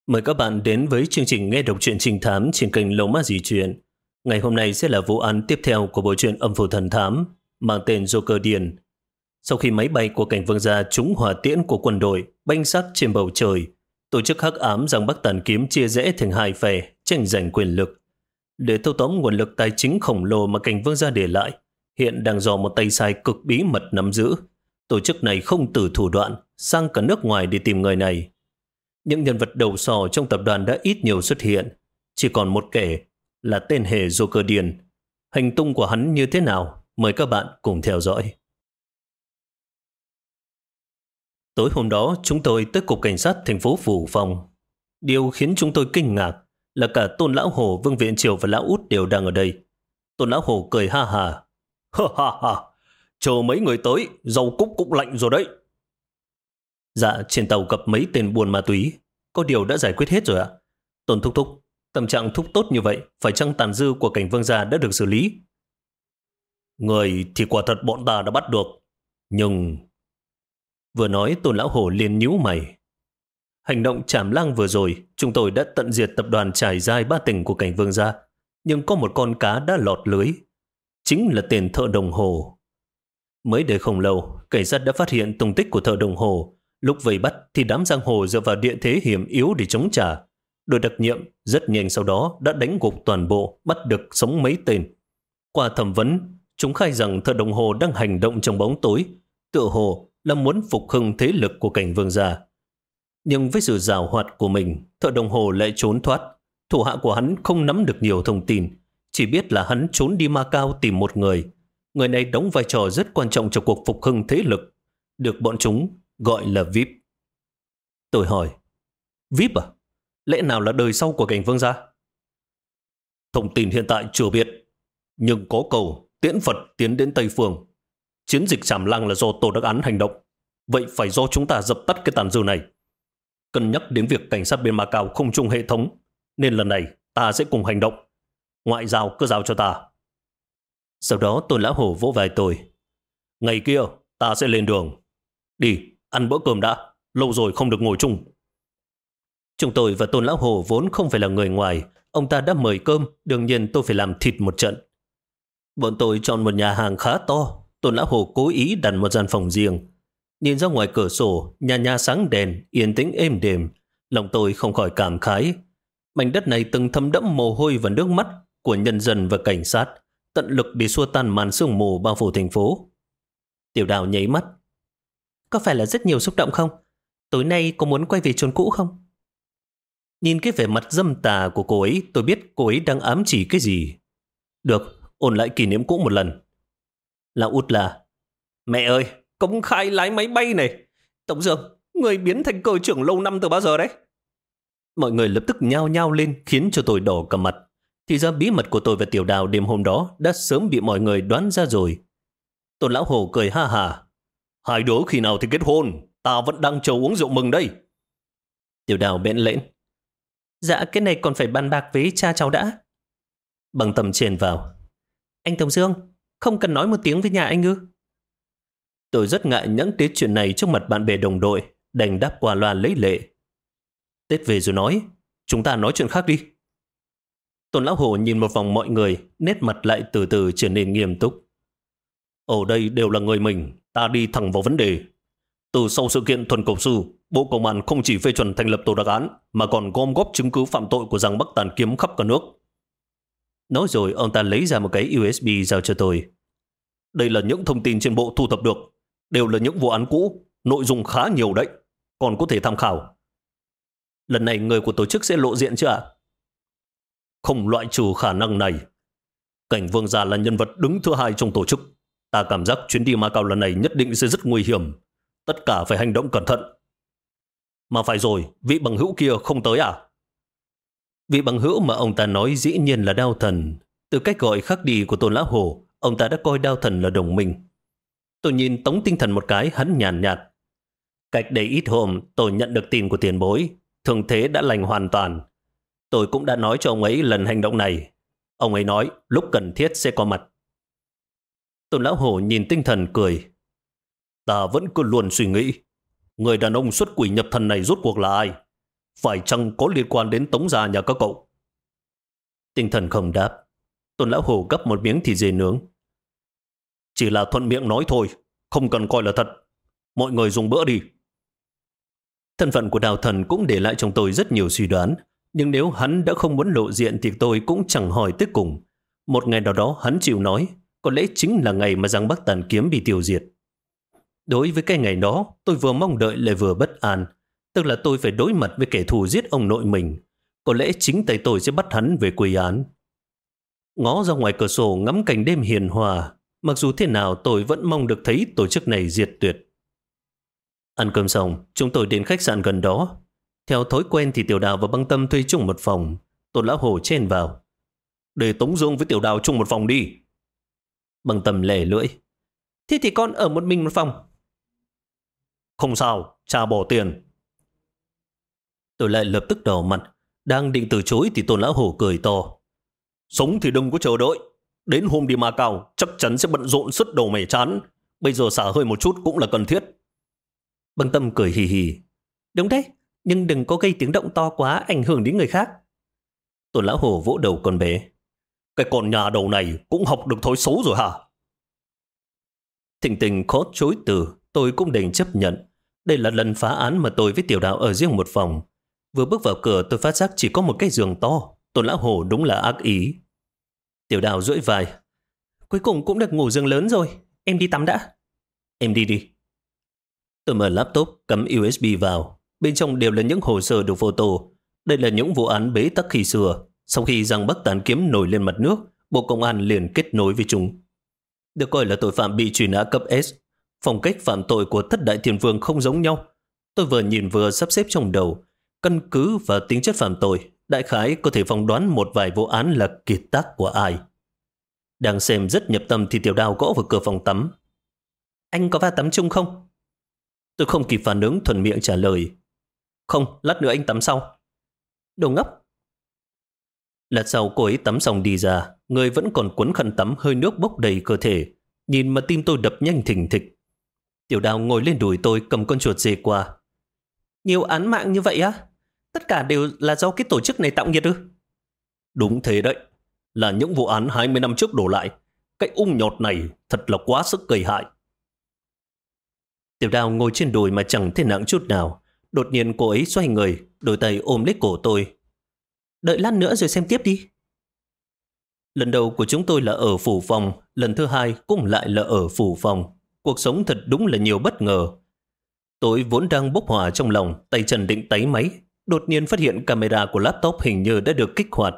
Mời các bạn đến với chương trình nghe đọc truyện trình thám trên kênh Lâu Má Dị Truyện. Ngày hôm nay sẽ là vụ án tiếp theo của bộ truyện Âm Phủ Thần Thám mang tên Joker Điên. Sau khi máy bay của cảnh vương gia trúng hỏa tiễn của quân đội banh sắc trên bầu trời, tổ chức hắc ám rằng Bắc Tàn Kiếm chia rẽ thành hai phe tranh giành quyền lực. Để thâu tóm nguồn lực tài chính khổng lồ mà cảnh vương gia để lại, hiện đang do một tay sai cực bí mật nắm giữ. Tổ chức này không từ thủ đoạn sang cả nước ngoài để tìm người này. Những nhân vật đầu sò trong tập đoàn đã ít nhiều xuất hiện, chỉ còn một kẻ là tên hề Joker Điên. Hành tung của hắn như thế nào? Mời các bạn cùng theo dõi. Tối hôm đó, chúng tôi tới cục cảnh sát thành phố Phủ Phong. Điều khiến chúng tôi kinh ngạc là cả Tôn Lão Hổ, Vương Viện Triều và Lão Út đều đang ở đây. Tôn Lão Hổ cười ha ha. Ha ha ha, chờ mấy người tới, rau cúc cũng lạnh rồi đấy. Dạ, trên tàu gặp mấy tên buôn ma túy, có điều đã giải quyết hết rồi ạ. Tôn thúc thúc, tâm trạng thúc tốt như vậy, phải chăng tàn dư của cảnh vương gia đã được xử lý? Người thì quả thật bọn ta đã bắt được, nhưng... Vừa nói Tôn Lão Hổ liền nhíu mày. Hành động trảm lang vừa rồi, chúng tôi đã tận diệt tập đoàn trải dài 3 tỉnh của cảnh vương gia, nhưng có một con cá đã lọt lưới, chính là tên thợ đồng hồ. Mới đây không lâu, cảnh sát đã phát hiện tung tích của thợ đồng hồ. Lúc vây bắt thì đám giang hồ dựa vào địa thế hiểm yếu để chống trả. Đội đặc nhiệm rất nhanh sau đó đã đánh gục toàn bộ, bắt được sống mấy tên. Qua thẩm vấn, chúng khai rằng thợ đồng hồ đang hành động trong bóng tối, tựa hồ là muốn phục hưng thế lực của cảnh vương gia. Nhưng với sự giàu hoạt của mình, thợ đồng hồ lại trốn thoát. Thủ hạ của hắn không nắm được nhiều thông tin, chỉ biết là hắn trốn đi Macau tìm một người. Người này đóng vai trò rất quan trọng trong cuộc phục hưng thế lực, được bọn chúng gọi là VIP. Tôi hỏi, VIP à? Lẽ nào là đời sau của cảnh vương gia? Thông tin hiện tại chưa biết, nhưng có cầu tiễn Phật tiến đến Tây Phương. Chiến dịch trảm lang là do tổ đặc án hành động, vậy phải do chúng ta dập tắt cái tàn dư này. Cân nhắc đến việc cảnh sát bên Macau không chung hệ thống, nên lần này ta sẽ cùng hành động. Ngoại giao cứ giao cho ta. Sau đó Tôn Lão Hổ vỗ vai tôi. Ngày kia ta sẽ lên đường. Đi, ăn bữa cơm đã, lâu rồi không được ngồi chung. Chúng tôi và Tôn Lão Hổ vốn không phải là người ngoài, ông ta đã mời cơm, đương nhiên tôi phải làm thịt một trận. Bọn tôi chọn một nhà hàng khá to, Tôn Lão Hổ cố ý đặt một gian phòng riêng. Nhìn ra ngoài cửa sổ, nhà sáng đèn, yên tĩnh êm đềm, lòng tôi không khỏi cảm khái. Mảnh đất này từng thấm đẫm mồ hôi và nước mắt của nhân dân và cảnh sát, tận lực để xua tan màn sương mù bao phủ thành phố. Tiểu Đào nháy mắt. Có phải là rất nhiều xúc động không? Tối nay có muốn quay về chốn cũ không? Nhìn cái vẻ mặt dâm tà của cô ấy, tôi biết cô ấy đang ám chỉ cái gì. Được, ôn lại kỷ niệm cũ một lần. Lão Út là, mẹ ơi, công khai lái máy bay này. Tổng Dương, người biến thành cơ trưởng lâu năm từ bao giờ đấy? Mọi người lập tức nhao nhao lên khiến cho tôi đỏ cả mặt. Thì ra bí mật của tôi và Tiểu Đào đêm hôm đó đã sớm bị mọi người đoán ra rồi. Tôn Lão Hổ cười ha hả. Hai đứa khi nào thì kết hôn? Ta vẫn đang chờ uống rượu mừng đây. Tiểu Đào bẽn lẽn. Dạ, cái này còn phải bàn bạc với cha cháu đã. Bằng tầm chèn vào. Anh Tổng Dương, không cần nói một tiếng với nhà anh ư? Tôi rất ngại nhắc đến chuyện này trước mặt bạn bè đồng đội, đành đáp qua loa lấy lệ. Tết về rồi nói, chúng ta nói chuyện khác đi. Tôn Lão Hổ nhìn một vòng mọi người, nét mặt lại từ từ trở nên nghiêm túc. Ở đây đều là người mình, ta đi thẳng vào vấn đề. Từ sau sự kiện Thuần Cầu Sư, Bộ Công an không chỉ phê chuẩn thành lập tổ đặc án, mà còn gom góp chứng cứ phạm tội của giang Bắc Tàn Kiếm khắp cả nước. Nói rồi ông ta lấy ra một cái USB giao cho tôi. Đây là những thông tin trên bộ thu thập được, đều là những vụ án cũ, nội dung khá nhiều đấy, còn có thể tham khảo. Lần này người của tổ chức sẽ lộ diện chưa ạ? Không loại trừ khả năng này. Cảnh vương gia là nhân vật đứng thứ hai trong tổ chức. Ta cảm giác chuyến đi Macau lần này nhất định sẽ rất nguy hiểm. Tất cả phải hành động cẩn thận. Mà phải rồi, vị bằng hữu kia không tới à? Vị bằng hữu mà ông ta nói dĩ nhiên là Đao Thần. Từ cách gọi khác đi của Tôn Lão Hổ, ông ta đã coi Đao Thần là đồng minh. Tôi nhìn Tống Tinh Thần một cái, hắn nhàn nhạt. Cách đây ít hôm, tôi nhận được tin của tiền bối. Thương thế đã lành hoàn toàn. Tôi cũng đã nói cho ông ấy lần hành động này. Ông ấy nói lúc cần thiết sẽ có mặt. Tôn Lão Hổ nhìn Tinh Thần cười. Ta vẫn cứ luôn suy nghĩ, người đàn ông xuất quỷ nhập thần này rốt cuộc là ai? Phải chăng có liên quan đến Tống gia nhà các cậu? Tinh thần không đáp. Tôn lão hổ gấp một miếng thịt dê nướng. Chỉ là thuận miệng nói thôi, không cần coi là thật. Mọi người dùng bữa đi. Thân phận của Đào Thần cũng để lại trong tôi rất nhiều suy đoán. Nhưng nếu hắn đã không muốn lộ diện thì tôi cũng chẳng hỏi tới cùng. Một ngày nào đó hắn chịu nói, có lẽ chính là ngày mà Giang Bắc Tàn Kiếm bị tiêu diệt. Đối với cái ngày đó, tôi vừa mong đợi lại vừa bất an. Tức là tôi phải đối mặt với kẻ thù giết ông nội mình. Có lẽ chính tay tôi sẽ bắt hắn về quy án. Ngó ra ngoài cửa sổ ngắm cảnh đêm hiền hòa. Mặc dù thế nào tôi vẫn mong được thấy tổ chức này diệt tuyệt. Ăn cơm xong, chúng tôi đến khách sạn gần đó. Theo thói quen thì Tiểu Đào và Băng Tâm thuê chung một phòng. Tôn lão hổ chen vào. Để Tống Dương với Tiểu Đào chung một phòng đi. Băng Tâm lẻ lưỡi. Thế thì con ở một mình một phòng. Không sao, cha bỏ tiền. Tôi lại lập tức đỏ mặt. Đang định từ chối thì Tôn lão hổ cười to. Sống thì đừng có chờ đợi. Đến hôm đi Macau chắc chắn sẽ bận rộn sứt đầu mẻ chán. Bây giờ xả hơi một chút cũng là cần thiết. Băng Tâm cười hì hì. Đúng đấy, nhưng đừng có gây tiếng động to quá ảnh hưởng đến người khác. Tôn lão hổ vỗ đầu con bé. Cái con nhà đầu này cũng học được thói xấu rồi hả? Thình tình khó chối từ, tôi cũng đành chấp nhận. Đây là lần phá án mà tôi với Tiểu Đào ở riêng một phòng. Vừa bước vào cửa tôi phát giác chỉ có một cái giường to. Tôn lão hổ đúng là ác ý. Tiểu Đào duỗi vai. Cuối cùng cũng được ngủ giường lớn rồi. Em đi tắm đã. Em đi đi. Tôi mở laptop cắm USB vào. Bên trong đều là những hồ sơ được photo. Đây là những vụ án bế tắc khi xưa. Sau khi Giang Bắc Tàn Kiếm nổi lên mặt nước, Bộ Công an liền kết nối với chúng. Được coi là tội phạm bị truy nã cấp S. Phong cách phạm tội của thất đại thiên vương không giống nhau. Tôi vừa nhìn vừa sắp xếp trong đầu. Căn cứ và tính chất phạm tội, đại khái có thể phỏng đoán một vài vụ án là kiệt tác của ai. Đang xem rất nhập tâm thì Tiểu Đào gõ vào cửa phòng tắm. Anh có vào tắm chung không? Tôi không kịp phản ứng thuận miệng trả lời. Không, lát nữa anh tắm sau. Đồ ngốc. Lát sau cô ấy tắm xong đi ra, người vẫn còn quấn khăn tắm, hơi nước bốc đầy cơ thể. Nhìn mà tim tôi đập nhanh thình thịch. Tiểu Đào ngồi lên đùi tôi cầm con chuột dê qua. Nhiều án mạng như vậy á? Tất cả đều là do cái tổ chức này tạo nghiệt ư? Đúng thế đấy. Là những vụ án 20 năm trước đổ lại. Cái ung nhọt này thật là quá sức gây hại. Tiểu Đào ngồi trên đùi mà chẳng thể nặng chút nào. Đột nhiên cô ấy xoay người, đôi tay ôm lấy cổ tôi. Đợi lát nữa rồi xem tiếp đi. Lần đầu của chúng tôi là ở Phủ Phòng, lần thứ hai cũng lại là ở Phủ Phòng. Cuộc sống thật đúng là nhiều bất ngờ. Tôi vốn đang bốc hỏa trong lòng, tay chân định tấy máy. Đột nhiên phát hiện camera của laptop hình như đã được kích hoạt.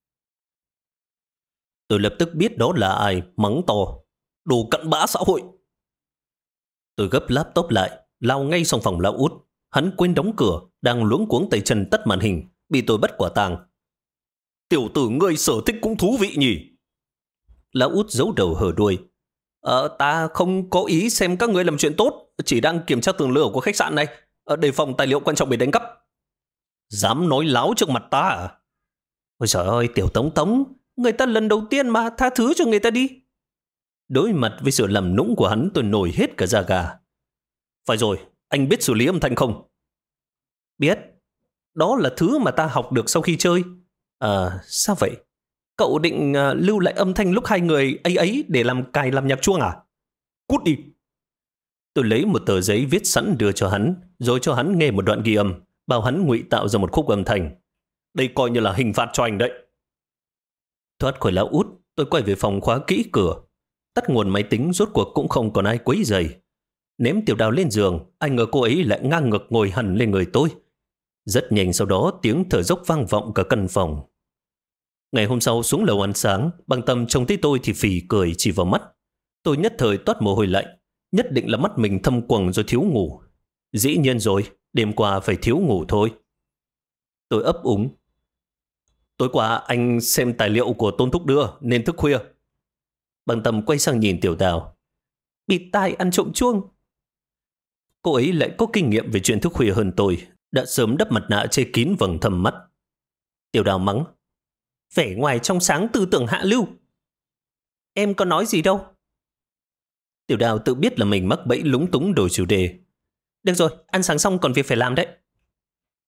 Tôi lập tức biết đó là ai, mắng to. Đồ cặn bã xã hội. Tôi gấp laptop lại, lao ngay sang phòng lão út. Hắn quên đóng cửa, đang luống cuống tay chân tắt màn hình, bị tôi bắt quả tang. Tiểu tử ngươi sở thích cũng thú vị nhỉ? Lão út giấu đầu hở đuôi. Ta không có ý xem các ngươi làm chuyện tốt, chỉ đang kiểm tra tường lửa của khách sạn này, đề phòng tài liệu quan trọng bị đánh cắp. Dám nói láo trước mặt ta à? Ôi trời ơi, Tiểu Tống Tống, người ta lần đầu tiên mà, tha thứ cho người ta đi. Đối mặt với sự làm nũng của hắn tôi nổi hết cả da gà. Phải rồi, anh biết xử lý âm thanh không? Biết. Đó là thứ mà ta học được sau khi chơi. Sao vậy? Cậu định lưu lại âm thanh lúc hai người ấy để làm cài làm nhạc chuông à? Cút đi. Tôi lấy một tờ giấy viết sẵn đưa cho hắn, rồi cho hắn nghe một đoạn ghi âm, bảo hắn ngụy tạo ra một khúc âm thanh. Đây coi như là hình phạt cho anh đấy. Thoát khỏi lão út, tôi quay về phòng khóa kỹ cửa. Tắt nguồn máy tính, rốt cuộc cũng không còn ai quấy rầy. Ném Tiểu Đào lên giường, anh ngờ cô ấy lại ngang ngược ngồi hẳn lên người tôi. Rất nhanh sau đó tiếng thở dốc vang vọng cả căn phòng. Ngày hôm sau xuống lầu ăn sáng, Băng Tâm trông thấy tôi thì phì cười chỉ vào mắt. Tôi nhất thời toát mồ hôi lạnh, nhất định là mắt mình thâm quầng rồi thiếu ngủ. Dĩ nhiên rồi, đêm qua phải thiếu ngủ thôi. Tôi ấp úng. Tối qua anh xem tài liệu của Tôn Thúc đưa nên thức khuya. Băng Tâm quay sang nhìn Tiểu Đào. Bịt tai ăn trộm chuông. Cô ấy lại có kinh nghiệm về chuyện thức khuya hơn tôi, đã sớm đắp mặt nạ che kín vầng thâm mắt. Tiểu Đào mắng. Vẻ ngoài trong sáng tư tưởng hạ lưu. Em có nói gì đâu. Tiểu Đào tự biết là mình mắc bẫy lúng túng đổi chủ đề. Được rồi, ăn sáng xong còn việc phải làm đấy.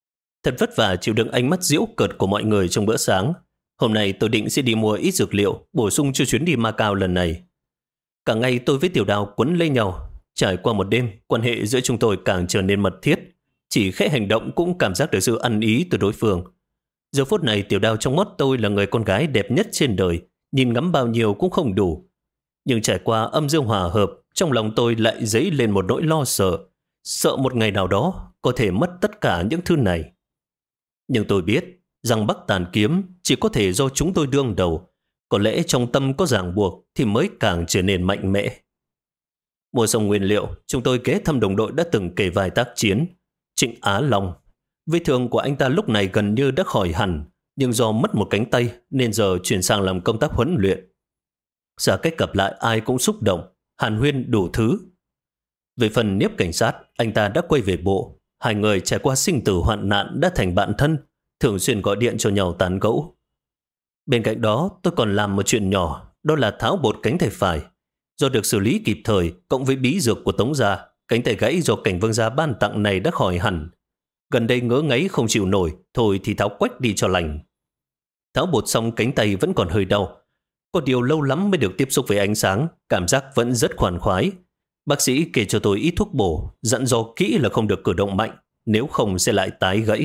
Thật vất vả chịu đựng ánh mắt giễu cợt của mọi người trong bữa sáng. Hôm nay tôi định sẽ đi mua ít dược liệu bổ sung cho chuyến đi Macau lần này. Cả ngày tôi với Tiểu Đào quấn lấy nhau. Trải qua một đêm, quan hệ giữa chúng tôi càng trở nên mật thiết. Chỉ khẽ hành động cũng cảm giác được sự ăn ý từ đối phương. Giờ phút này Tiểu Đào trong mắt tôi là người con gái đẹp nhất trên đời, nhìn ngắm bao nhiêu cũng không đủ. Nhưng trải qua âm dương hòa hợp, trong lòng tôi lại dấy lên một nỗi lo sợ. Sợ một ngày nào đó có thể mất tất cả những thứ này. Nhưng tôi biết rằng Bắc Tàn Kiếm chỉ có thể do chúng tôi đương đầu. Có lẽ trong tâm có ràng buộc thì mới càng trở nên mạnh mẽ. Mua xong nguyên liệu, chúng tôi ghé thăm đồng đội đã từng kề vai tác chiến, Trịnh Á Long. Vết thương của anh ta lúc này gần như đã khỏi hẳn, nhưng do mất một cánh tay nên giờ chuyển sang làm công tác huấn luyện. Xa cách gặp lại ai cũng xúc động, hàn huyên đủ thứ. Về phần Niếp cảnh sát, anh ta đã quay về bộ. Hai người trải qua sinh tử hoạn nạn đã thành bạn thân, thường xuyên gọi điện cho nhau tán gẫu. Bên cạnh đó, tôi còn làm một chuyện nhỏ, đó là tháo bột cánh tay phải. Do được xử lý kịp thời, cộng với bí dược của Tống gia, cánh tay gãy do Cảnh Vương gia ban tặng này đã khỏi hẳn. Gần đây ngứa ngáy không chịu nổi, thôi thì tháo quách đi cho lành. Tháo bột xong cánh tay vẫn còn hơi đau. Có điều lâu lắm mới được tiếp xúc với ánh sáng, cảm giác vẫn rất khoan khoái. Bác sĩ kể cho tôi ít thuốc bổ, dặn dò kỹ là không được cử động mạnh, nếu không sẽ lại tái gãy.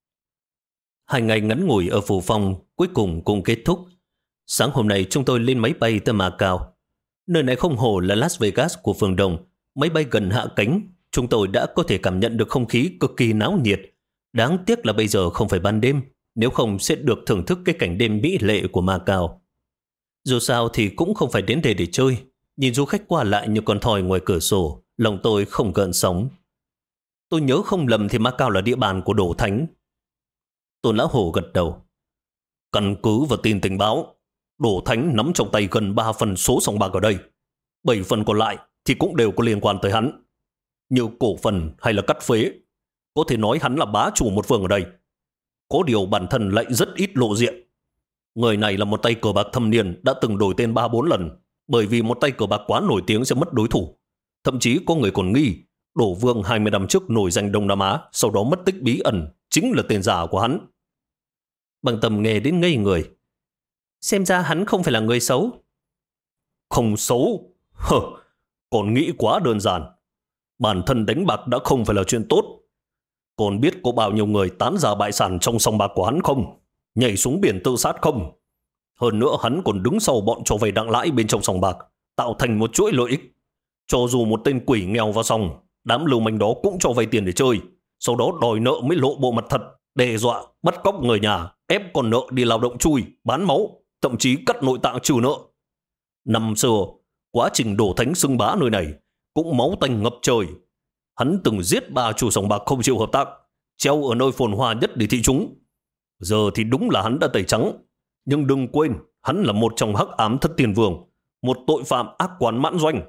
2 ngày ngắn ngủi ở Phủ Phong cuối cùng cũng kết thúc. Sáng hôm nay chúng tôi lên máy bay tới Macau. Nơi này không hổ là Las Vegas của phương Đông. Máy bay gần hạ cánh, chúng tôi đã có thể cảm nhận được không khí cực kỳ náo nhiệt. Đáng tiếc là bây giờ không phải ban đêm, nếu không sẽ được thưởng thức cái cảnh đêm mỹ lệ của Macau. Dù sao thì cũng không phải đến đây để chơi. Nhìn du khách qua lại như con thoi ngoài cửa sổ, lòng tôi không gợn sóng. Tôi nhớ không lầm thì Macau là địa bàn của Đổ Thánh. Tôn Lão Hổ gật đầu. Căn cứ vào tin tình báo, Đổ Thánh nắm trong tay gần 3 phần số sòng bạc ở đây. 7 phần còn lại thì cũng đều có liên quan tới hắn. Như cổ phần hay là cắt phế, có thể nói hắn là bá chủ một phương ở đây. Có điều bản thân lại rất ít lộ diện. Người này là một tay cờ bạc thâm niên đã từng đổi tên 3-4 lần, bởi vì một tay cờ bạc quá nổi tiếng sẽ mất đối thủ. Thậm chí có người còn nghi Đổ Vương 20 năm trước nổi danh Đông Nam Á, sau đó mất tích bí ẩn, chính là tên giả của hắn. Bằng Tầm nghe đến ngây người. Xem ra hắn không phải là người xấu. Không xấu? Hờ, còn nghĩ quá đơn giản. Bản thân đánh bạc đã không phải là chuyện tốt. Còn biết có bao nhiêu người tán ra bại sản trong sòng bạc của hắn không? Nhảy xuống biển tự sát không? Hơn nữa hắn còn đứng sau bọn cho vay nặng lãi bên trong sòng bạc, tạo thành một chuỗi lợi ích. Cho dù một tên quỷ nghèo vào sòng, đám lưu manh đó cũng cho vay tiền để chơi, sau đó đòi nợ mới lộ bộ mặt thật, đe dọa, bắt cóc người nhà, ép con nợ đi lao động chui, bán máu, thậm chí cắt nội tạng trừ nợ. Năm xưa, quá trình Đổ Thánh xưng bá nơi này cũng máu tanh ngập trời. Hắn từng giết 3 chủ sòng bạc không chịu hợp tác, treo ở nơi phồn hoa nhất để thị chúng. Giờ thì đúng là hắn đã tẩy trắng, nhưng đừng quên hắn là một trong hắc ám thất tiền vương, một tội phạm ác quán mãn doanh.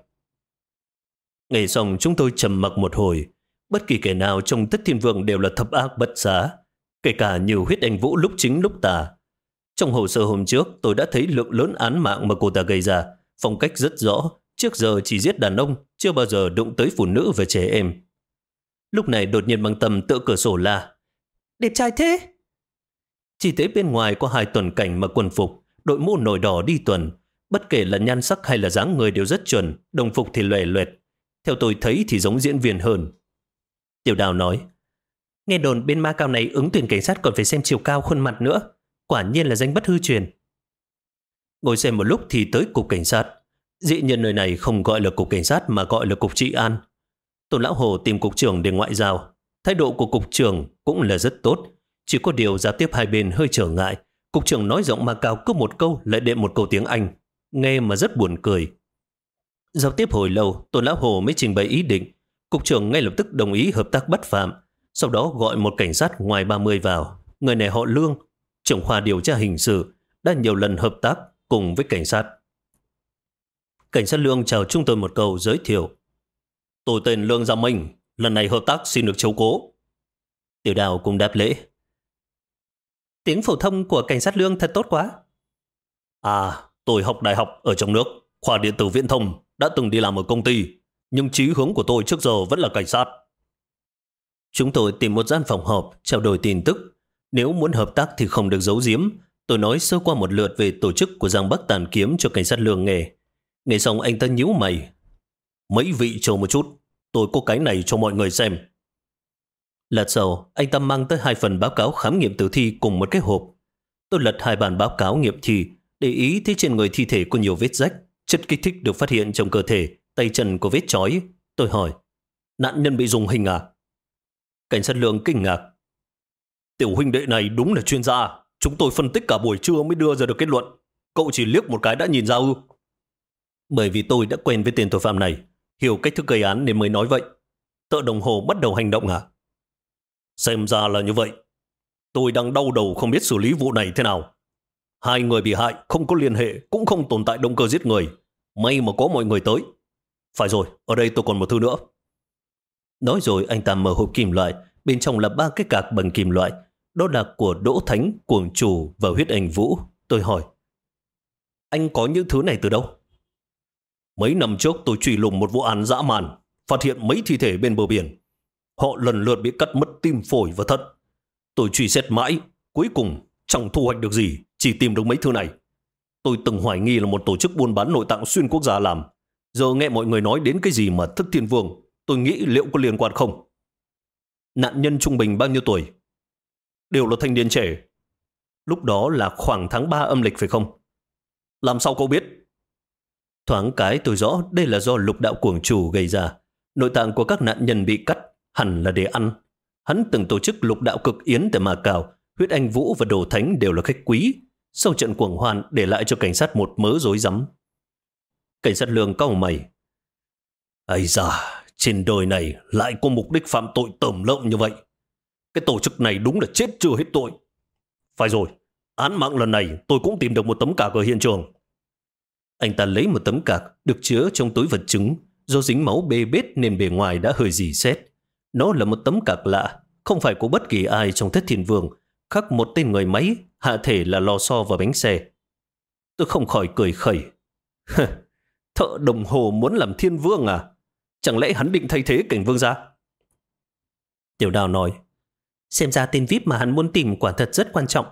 Nghe xong chúng tôi trầm mặc một hồi. Bất kỳ kẻ nào trong Thất Thiên Vương đều là thập ác bất xá, kể cả nhiều Huyết Anh Vũ lúc chính lúc tà. Trong hồ sơ hôm trước tôi đã thấy lượng lớn án mạng mà cô ta gây ra, phong cách rất rõ. Trước giờ chỉ giết đàn ông, chưa bao giờ đụng tới phụ nữ và trẻ em. Lúc này đột nhiên Bằng Tâm tựa cửa sổ la. Đẹp trai thế! Chỉ thấy bên ngoài có 2 tuần cảnh mặc quần phục, đội mũ nổi đỏ đi tuần. Bất kể là nhan sắc hay là dáng người đều rất chuẩn, đồng phục thì lòe loẹt. Theo tôi thấy thì giống diễn viên hơn. Tiểu Đào nói, nghe đồn bên Macau này ứng tuyển cảnh sát còn phải xem chiều cao khuôn mặt nữa. Quả nhiên là danh bất hư truyền. Ngồi xem một lúc thì tới cục cảnh sát. Dĩ nhiên nơi này không gọi là cục cảnh sát mà gọi là cục trị an. Tôn Lão Hồ tìm cục trưởng để ngoại giao. Thái độ của cục trưởng cũng là rất tốt. Chỉ có điều giao tiếp hai bên hơi trở ngại. Cục trưởng nói giọng Macau cứ một câu lại đệm một câu tiếng Anh. Nghe mà rất buồn cười. Giao tiếp hồi lâu, Tôn Lão Hồ mới trình bày ý định. Cục trưởng ngay lập tức đồng ý hợp tác bắt phạm. Sau đó gọi một cảnh sát ngoài 30 vào. Người này họ Lương, trưởng khoa điều tra hình sự, đã nhiều lần hợp tác cùng với cảnh sát. Cảnh sát Lương chào chúng tôi một câu giới thiệu. Tôi tên Lương Gia Minh, lần này hợp tác xin được chiếu cố. Tiểu Đào cũng đáp lễ. Tiếng phổ thông của cảnh sát Lương thật tốt quá. À, tôi học đại học ở trong nước, khoa điện tử viễn thông, đã từng đi làm ở công ty, nhưng chí hướng của tôi trước giờ vẫn là cảnh sát. Chúng tôi tìm một gian phòng họp, trao đổi tin tức. Nếu muốn hợp tác thì không được giấu giếm. Tôi nói sơ qua một lượt về tổ chức của Giang Bắc Tàn Kiếm cho cảnh sát Lương nghe. Nghe xong anh ta nhíu mày. Mấy vị chờ một chút, tôi có cái này cho mọi người xem. Lát sau, anh ta mang tới 2 phần báo cáo khám nghiệm tử thi cùng một cái hộp. Tôi lật 2 bản báo cáo nghiệm thi, để ý thấy trên người thi thể có nhiều vết rách, chất kích thích được phát hiện trong cơ thể, tay chân có vết chói. Tôi hỏi, nạn nhân bị dùng hình à? Cảnh sát Lương kinh ngạc. Tiểu huynh đệ này đúng là chuyên gia. Chúng tôi phân tích cả buổi trưa mới đưa ra được kết luận. Cậu chỉ liếc một cái đã nhìn ra ư? Bởi vì tôi đã quen với tên tội phạm này, hiểu cách thức gây án nên mới nói vậy. Thợ đồng hồ bắt đầu hành động à? Xem ra là như vậy. Tôi đang đau đầu không biết xử lý vụ này thế nào. 2 người bị hại không có liên hệ, cũng không tồn tại động cơ giết người. May mà có mọi người tới. Phải rồi, ở đây tôi còn một thứ nữa. Nói rồi anh ta mở hộp kim loại, bên trong là 3 cái cạc bằng kim loại. Đó là của Đỗ Thánh, Cuồng Chủ và Huyết Anh Vũ. Tôi hỏi, anh có những thứ này từ đâu? Mấy năm trước tôi truy lùng một vụ án dã man, phát hiện mấy thi thể bên bờ biển. Họ lần lượt bị cắt mất tim, phổi và thận. Tôi truy xét mãi, cuối cùng chẳng thu hoạch được gì, chỉ tìm được mấy thứ này. Tôi từng hoài nghi là một tổ chức buôn bán nội tạng xuyên quốc gia làm. Giờ nghe mọi người nói đến cái gì mà Thất Thiên Vương, tôi nghĩ liệu có liên quan không? Nạn nhân trung bình bao nhiêu tuổi? Đều là thanh niên trẻ. Lúc đó là khoảng tháng 3 âm lịch phải không? Làm sao cậu biết? Thoáng cái tôi rõ đây là do lục đạo Cuồng Chủ gây ra. Nội tạng của các nạn nhân bị cắt hẳn là để ăn. Hắn từng tổ chức lục đạo cực yến tại Macau. Huyết Anh Vũ và Đồ Thánh đều là khách quý. Sau trận cuồng hoan để lại cho cảnh sát một mớ rối rắm. Cảnh sát Lương cau mày. Ây da, trên đời này lại có mục đích phạm tội tởm lợm như vậy. Cái tổ chức này đúng là chết chưa hết tội. Phải rồi, án mạng lần này tôi cũng tìm được một tấm cạc ở hiện trường. Anh ta lấy một tấm cạc được chứa trong túi vật chứng. Do dính máu bê bết nên bề ngoài đã hơi rỉ sét. Nó là một tấm cạc lạ, không phải của bất kỳ ai trong Thất Thiên Vương, khắc một tên người máy, hạ thể là lò xo và bánh xe. Tôi không khỏi cười khẩy. Thợ đồng hồ muốn làm Thiên Vương à? Chẳng lẽ hắn định thay thế Cảnh Vương gia? Tiểu Đào nói, xem ra tên VIP mà hắn muốn tìm quả thật rất quan trọng.